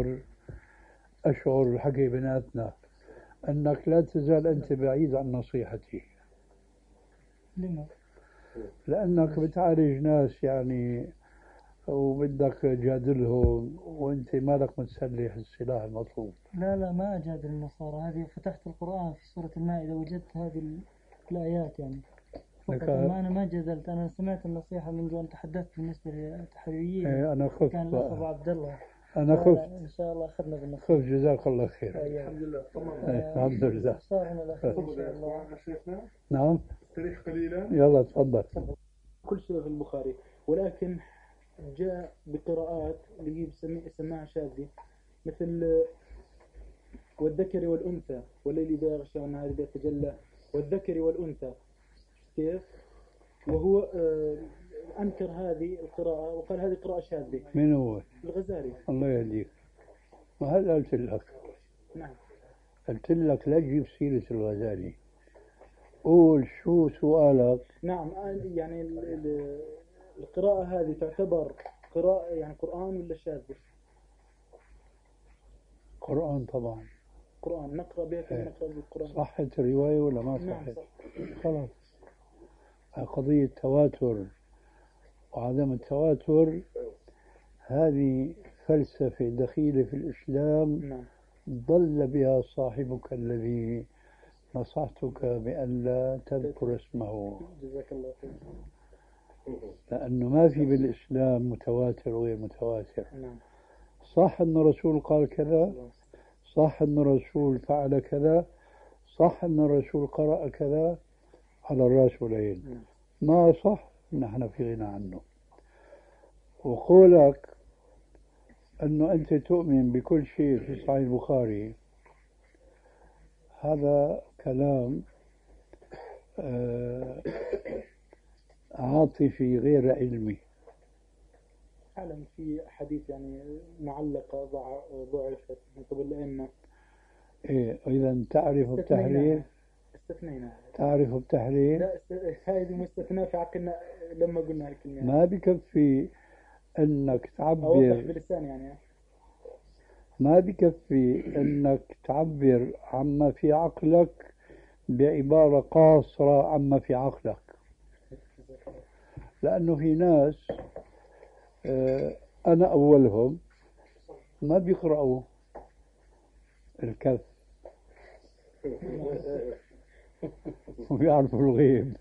أشعر الحكي بيناتنا أنك لا تزال أنت بعيد عن نصيحتي. لما؟ لأنك بتعالج ناس يعني وبدك تجادلهم وأنت مالك متسلح السلاح المطلوب. لا ما أجادل النصارى، هذه فتحت القرآن في سورة المائدة وجدت هذه الآيات يعني. فقط أنا ما جادلت، أنا سمعت النصيحة منذ أن تحدثت بالنسبة للتحريريين. أنا خفت كان الأخ أبو عبد الله. أنا خفت. إن شاء الله أخذنا بالنصيحة. خف جزاك الله خير. الحمد لله. الحمد لله. صار هنا الأخير إن شاء الله. نعم. استريح قليلا. يلا تفضل. كل شيء في البخاري، ولكن جاء بقراءات اللي هي سماعة شاذة، مثل والذكر والأنثى والليل إذا يغشى والنهار إذا تجلى والذكر والأنثى. كيف؟ وهو أنكر هذه القراءة وقال هذه قراءة شاذة. من هو؟ الغزالي. الله يهديك. ما هذا قلت لك. نعم. قلت لك لا تجيب سيرة الغزالي. قول شو سؤالك. نعم يعني القراءة هذه تعتبر قراءة يعني قرآن ولا شاذة؟ قرآن طبعا. قرآن نقرأ به كما نقرأ بالقرآن. صحت الرواية ولا ما صحت؟ نعم صح. خلاص. قضية تواتر وعدم التواتر هذه فلسفة دخيلة في الإسلام. نعم. ضل بها صاحبك الذي نصحتك بأن لا تذكر اسمه. جزاك الله خير. لأنه ما في بالإسلام متواتر وغير متواتر. نعم. صح أن الرسول قال كذا، صح أن الرسول فعل كذا، صح أن الرسول قرأ كذا، على الرأس والعين. ما صح نحن في غنى عنه. وقولك أنه أنت تؤمن بكل شيء في صحيح البخاري هذا كلام عاطفي غير علمي. أعلم في حديث يعني معلقة ضعفت من قبل الأئمة. إيه إذا تعرف التحرير. استثنينا. تعرف التحرير. لا هذه مستثناة في عقلنا لما قلنا الكلمة. ما بكفي أنك تعبر. أوضح بلسان يعني. ما بكفي أنك تعبر عما في عقلك بعبارة قاصرة عما في عقلك. لأنه في ناس أنا أولهم ما بيقرأوا الكف ويعرفوا الغيب،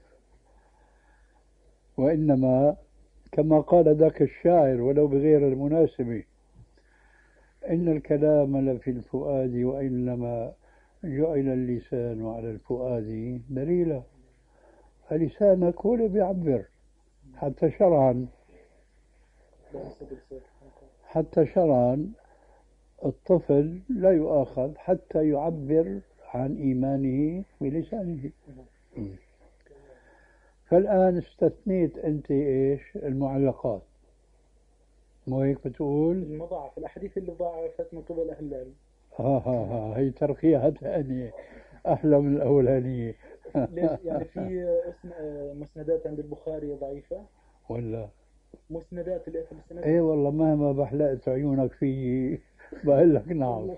وإنما كما قال ذاك الشاعر ولو بغير المناسبة إن الكلام لفي الفؤاد وإنما جعل اللسان على الفؤاد دليلا. فلسانك هو اللي بيعبر حتى شرعا الطفل لا يؤاخذ حتى يعبر عن إيمانه بلسانه. فالآن استثنيت أنت إيش؟ المعلقات، مو هيك بتقول؟ المضاعف، الأحاديث اللي ضاعفت من قبل أهل العلم. هي ترقية ثانية أحلى من الأولانية. ليش؟ يعني في مسندات عند البخاري ضعيفة ولا مسندات اللي في السند؟ ايه والله مهما بحلقت عيونك فيي بقول لك نعم.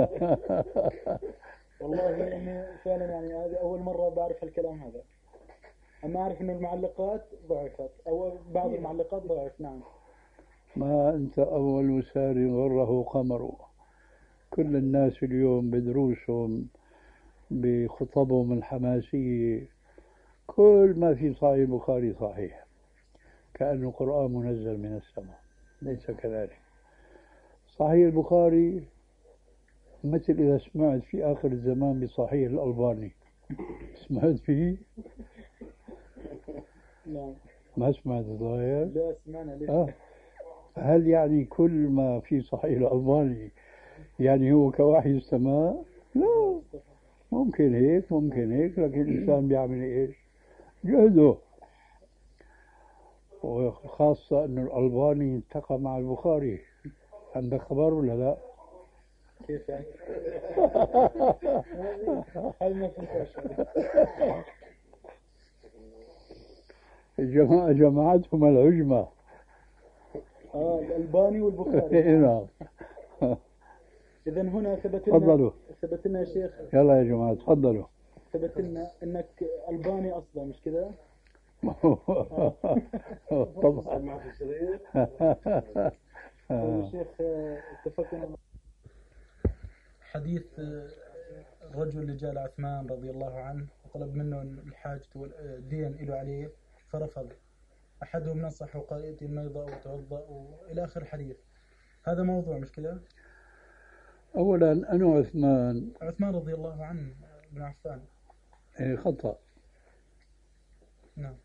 والله يعني فعلا يعني هذه أول مرة بعرف الكلام هذا. أما أعرف إن المعلقات ضعفت أو بعض المعلقات ضعف. نعم. ما أنت أول وسار غره قمر. كل الناس اليوم بدروسهم بخطبهم الحماسية كل ما في صحيح البخاري صحيح، كأنه قرآن منزل من السماء. ليس كذلك. صحيح البخاري مثل إذا سمعت في آخر الزمان بصحيح الألباني. سمعت فيه؟ نعم. ما سمعت الظاهر؟ لا سمعنا. ليش؟ هل يعني كل ما في صحيح الألباني يعني هو كوحي السماء؟ لا، ممكن هيك ممكن هيك، لكن الإنسان بيعمل إيش؟ جهده. وخاصة أنه الألباني التقى مع البخاري، عندك خبر ولا لا؟ كيف يعني؟ هاي ما فهمتهاش. الجماعة جمعتهم العجمة. الألباني والبخاري. نعم. إذا هنا ثبت لنا، تفضلوا. ثبت لنا يا شيخ، يلا يا جماعة تفضلوا. ثبت لنا أنك ألباني أصلا، مش كذا؟ طبعا. يا شيخ اتفقنا. حديث الرجل اللي جاء لعثمان رضي الله عنه وطلب منه الحاجة والدين له عليه فرفض، أحدهم نصح وقال ائت الميضة وتوضأ وإلى آخر الحديث. هذا موضوع مش كذا؟ أولا أنا عثمان رضي الله عنه بن عفان. خطأ. نعم.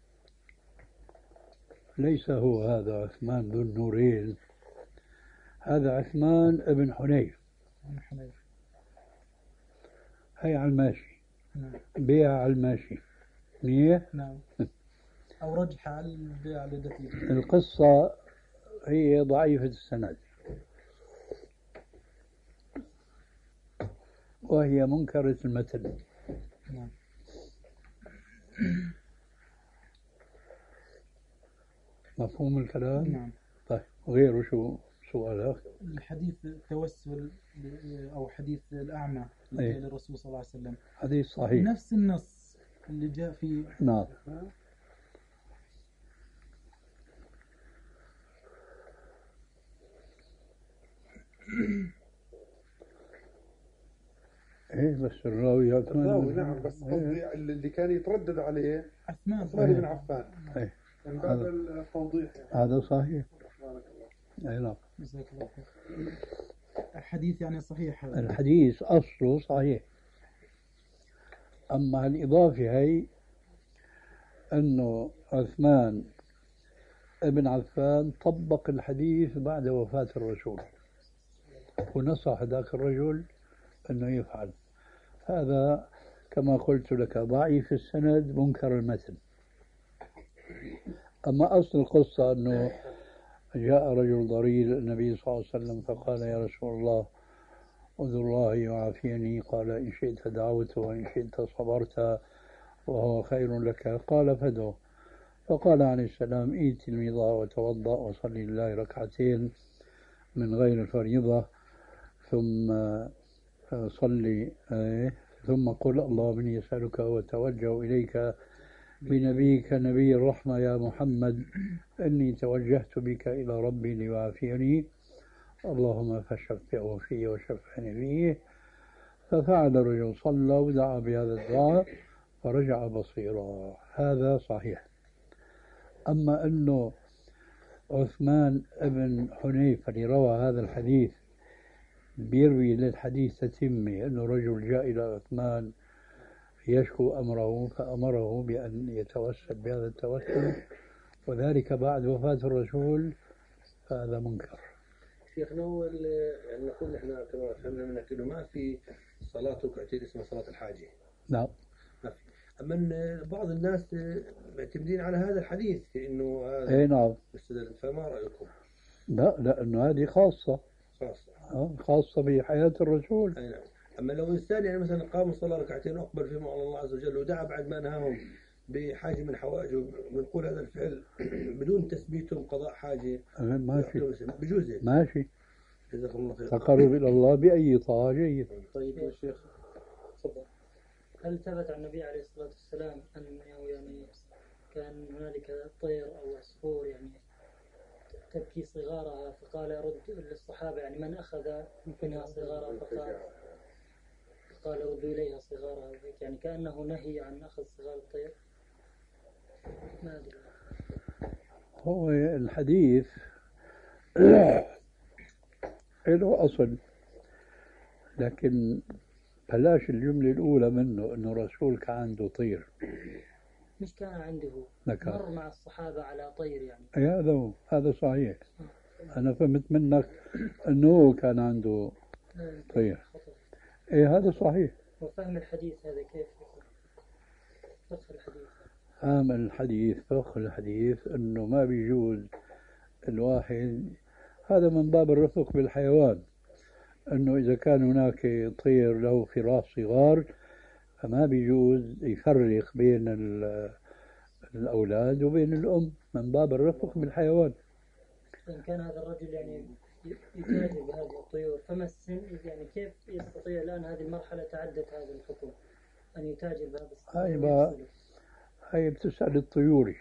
ليس هو هذا عثمان ذو النورين، هذا عثمان ابن حنيف. هي على الماشي. نعم. بيع على الماشي. نية. نعم. أو رجح على البيع التي. القصة هي ضعيفة السند، وهي منكرة المتن. نعم. مفهوم الكلام؟ نعم. طيب، غيره شو سؤالك؟ الحديث التوسل أو حديث الأعمى للرسول صلى الله عليه وسلم، حديث صحيح، نفس النص اللي جاء فيه. نعم. ايه بس الراوي عثمان. نعم، بس قصدي اللي كان يتردد عليه عثمان بن عفان. ايه من باب التوضيح يعني. هذا صحيح. اي نعم. جزاك الله خير. الحديث يعني صحيح، هذا الحديث أصله صحيح. أما الإضافة هي أنه عثمان ابن عفان طبق الحديث بعد وفاة الرسول ونصح ذاك الرجل أنه يفعل. هذا كما قلت لك ضعيف السند منكر المتن. أما أصل القصة أنه جاء رجل ضرير النبي صلى الله عليه وسلم فقال يا رسول الله ادعو الله يعافيني، قال إن شئت دعوت وإن شئت صبرت وهو خير لك، قال فادعو. فقال عليه السلام ائت الميضاء وتوضأ وصل لله ركعتين من غير الفريضة ثم صلي ثم قل اللهم إني أسألك وأتوجه إليك بنبيك نبي الرحمة يا محمد إني توجهت بك إلى ربي ليعافيني اللهم فشفعه فيه وشفعني فيه. ففعل الرجل، صلى ودعا بهذا الدعاء فرجع بصيرا. هذا صحيح. أما أنه عثمان بن حنيف اللي روى هذا الحديث بيروي للحديث تتمة أنه رجل جاء إلى عثمان يشكو أمره فأمره بأن يتوسل بهذا التوسل وذلك بعد وفاة الرسول، فهذا منكر. شيخنا هو يعني نقول احنا كما فهمنا منك انه ما في صلاة ركعتين اسمها صلاة الحاجة. نعم. ما في. اما ان بعض الناس معتمدين على هذا الحديث في انه هذا. اي نعم. فما رأيكم؟ لا لأنه هذه خاصة. خاصة بحياة الرسول. أي نعم. أما لو إنسان يعني مثلا قام صلى ركعتين وأقبل فيهم على الله عز وجل ودعا بعد ما نهاهم بحاجة من حوائجه بنقول هذا الفعل بدون تثبيتهم قضاء حاجة ماشي بجوز. ماشي. جزاكم الله خير. تقرب إلى الله بأي طاعة جيد. طيب يا شيخ تفضل. هل ثبت عن النبي عليه الصلاة والسلام أنه يعني كان هنالك طير أو عصفور يعني تبكي صغارها فقال رد للصحابة يعني من أخذ منها صغارها فقال ردوا إليها صغارها، يعني كأنه نهي عن أخذ صغار الطير. ما أدري. هو الحديث له أصل، لكن بلاش الجملة الأولى منه أنه الرسول كان عنده طير. مش كان عنده، مر مع الصحابة على طير يعني. هذا صحيح. أنا فهمت منك أنه هو كان عنده طير. إيه هذا صحيح. وفهم الحديث هذا كيف فقه الحديث؟ فهم الحديث، فقه الحديث أنه ما بيجوز الواحد، هذا من باب الرفق بالحيوان، أنه إذا كان هناك طير له فراس صغار فما بيجوز يفرق بين الأولاد وبين الأم، من باب الرفق بالحيوان. إن كان هذا الرجل يعني يتاجر بهذه الطيور، فما السن يعني كيف يستطيع الآن هذه المرحلة تعدت هذا الحكم أن يتاجر بهذا الصيد؟ هاي بتسأل الطيوري.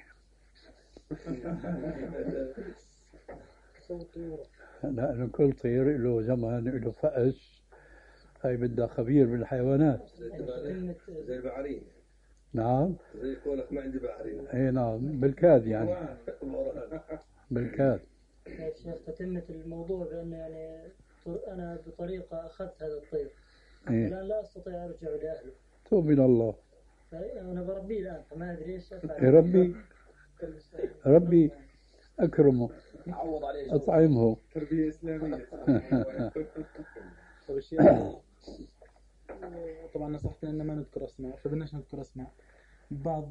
لأنه كل طير له زمان له فأس، هاي بدها خبير بالحيوانات. زي البعرين. نعم. زي كونك ما عندي بعرين. اي نعم بالكاد يعني. بالكاد. يا شيخ تتمة الموضوع بأن يعني أنا بطريقة أخذت هذا الطير الآن لا أستطيع أرجع لأهله. توب من الله. أنا بربيه الآن فما أدري إيش أفعل. ربي أكرمه، أطعمه. تربية إسلامية. طبعا نصحتنا أن ما نذكر أسماء، فبدناش نذكر أسماء. بعض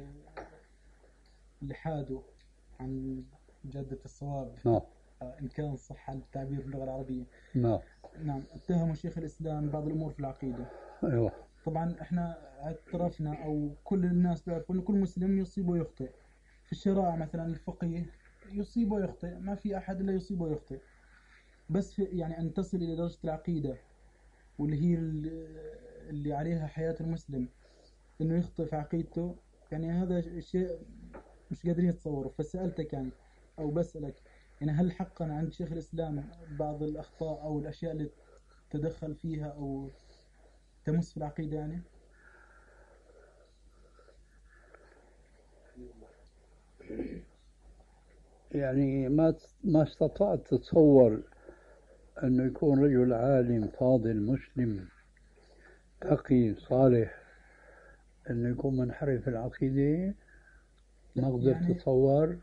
اللي حادوا عن جادة الصواب، إن كان صح التعبير باللغة العربية، نعم، اتهموا شيخ الإسلام بعض الأمور في العقيدة. أيوة. طبعا إحنا اعترفنا أو كل الناس بيعرفوا أن كل مسلم يصيب ويخطئ. في الشرائع مثلا الفقيه يصيب ويخطئ، ما في أحد إلا يصيب ويخطئ. بس يعني أن تصل إلى درجة العقيدة واللي هي اللي عليها حياة المسلم إنه يخطئ في عقيدته، يعني هذا شيء مش قادرين نتصوره. فسألتك يعني أو بسألك يعني هل حقا عند شيخ الإسلام بعض الأخطاء أو الأشياء اللي تدخل فيها أو تمس في العقيدة يعني ما استطعت تتصور أنه يكون رجل عالم فاضل مسلم تقي صالح أنه يكون منحرف في العقيدة؟ ما قدرت يعني تتصور؟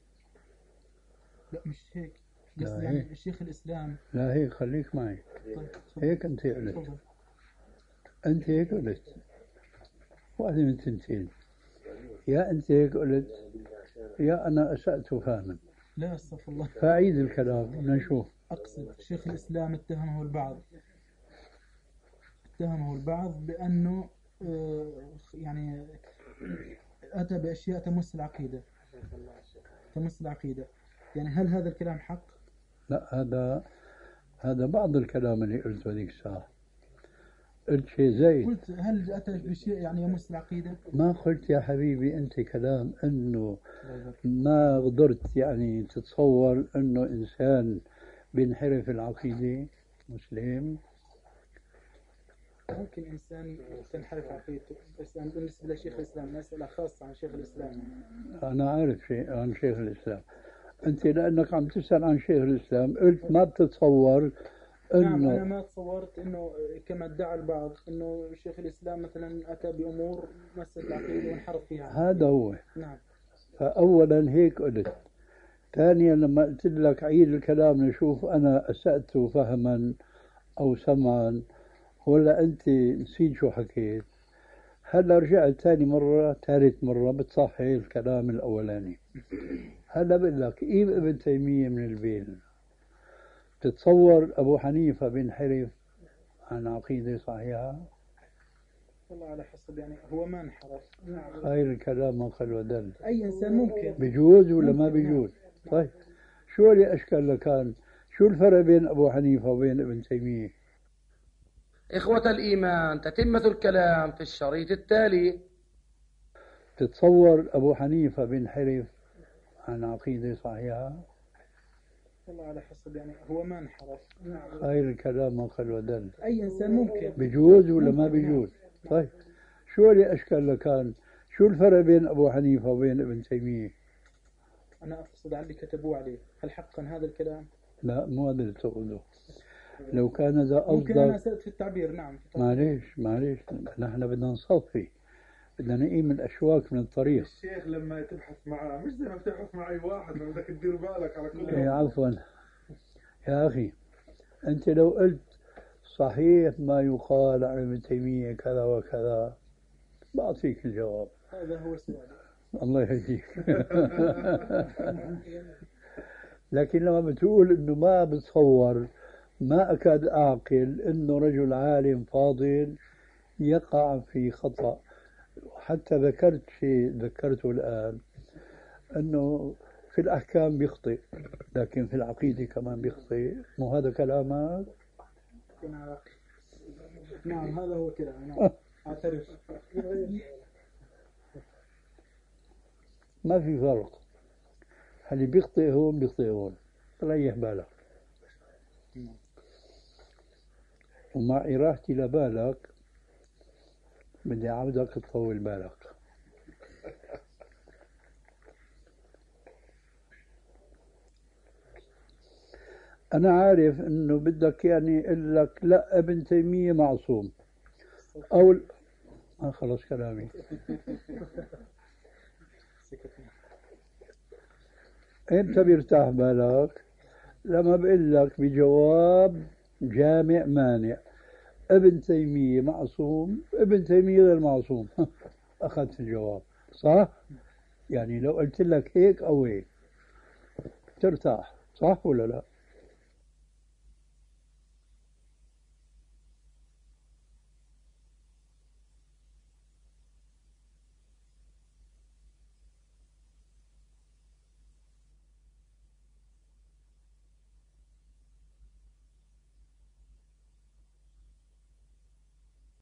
لا مش هيك، بس يعني الشيخ الإسلام. لا هيك، خليك معي. هيك أنت قلت. أنت هيك قلت واحدة من تنتين، يا أنت هيك قلت يا أنا أسأت فهما. لا استغفر الله. فأعيد الكلام نشوف. أقصد شيخ الإسلام اتهمه البعض بأنه يعني أتى بأشياء تمس العقيدة. يعني هل هذا الكلام حق؟ لا، هذا بعض الكلام اللي قلته ذيك الساعة. قلت شيء زي قلت هل أتى بشيء يعني يمس العقيدة؟ ما قلت يا حبيبي أنت كلام أنه ما قدرت يعني تتصور أنه إنسان بينحرف العقيدة مسلم. ممكن إنسان تنحرف عقيدته، بس بالنسبة لشيخ الإسلام مسألة خاصة عن شيخ الإسلام. أنا أعرف شيء عن شيخ الإسلام. أنت لأنك عم تسأل عن شيخ الإسلام قلت ما بتتصور إنه. نعم أنا ما تصورت إنه كما ادعى البعض إنه شيخ الإسلام مثلا أتى بأمور مست العقيدة وانحرف فيها. هذا هو. نعم. فأولا هيك قلت. ثانيا لما قلت لك عيد الكلام نشوف أنا أسأت فهما أو سمعا ولا أنت نسيت شو حكيت. هلا رجعت ثالث مرة بتصحي الكلام الأولاني. هلا بقول لك ابن تيمية من البين تتصور أبو حنيفة بينحرف عن عقيدة صحيحة؟ والله على حسب يعني هو ما انحرف. خير الكلام ما قل ودل. أي إنسان ممكن بيجوز ولا ما بيجوز؟ طيب شو اللي أشكال لكان؟ شو الفرق بين أبو حنيفة وبين ابن تيمية؟ إخوة الإيمان، تتمة الكلام في الشريط التالي. تتصور أبو حنيفة بينحرف عن عقيدة صحيحة؟ والله على حسب يعني هو ما انحرف. خير الكلام ما قل ودل. أي إنسان ممكن. بيجوز ولا ما بيجوز؟ طيب شو اللي أشكال لكان؟ شو الفرق بين أبو حنيفة وبين ابن تيمية؟ أنا أقصد على اللي كتبوه عليه، هل حقا هذا الكلام؟ لا مو هذا اللي تقوله. لو كان ذا أفضل. ممكن أنا أسأت في التعبير. نعم معليش نحن بدنا نصفي. بدنا نقيم الأشواك من الطريق. الشيخ لما تبحث معاه مش زي ما بتبحث مع أي واحد، ما بدك تدير بالك على كل إيه عفوا يا أخي، أنت لو قلت صحيح ما يقال عن ابن تيمية كذا وكذا بعطيك الجواب. هذا هو السؤال. الله يهديك. لكن لما بتقول انه ما بتصور، ما اكاد اعقل انه رجل عالم فاضل يقع في خطأ. حتى ذكرت شيء ذكرته الآن، انه في الاحكام بيخطئ لكن في العقيدة كمان بيخطئ. مو هذا كلامك؟ نعم هذا هو كلام. نعم اعترف. ما في فرق، اللي بيخطئ هون بيخطئ هون، ريح بالك. ومع إراحتي لبالك بدي أعودك تطول بالك. أنا عارف إنه بدك يعني أقول لك لا ابن تيمية معصوم أو خلص كلامي. امتى بيرتاح بالك؟ لما بقول لك بجواب جامع مانع ابن تيمية معصوم، ابن تيمية غير معصوم. أخذت الجواب صح؟ يعني لو قلت لك هيك أو هيك ترتاح، صح ولا لا؟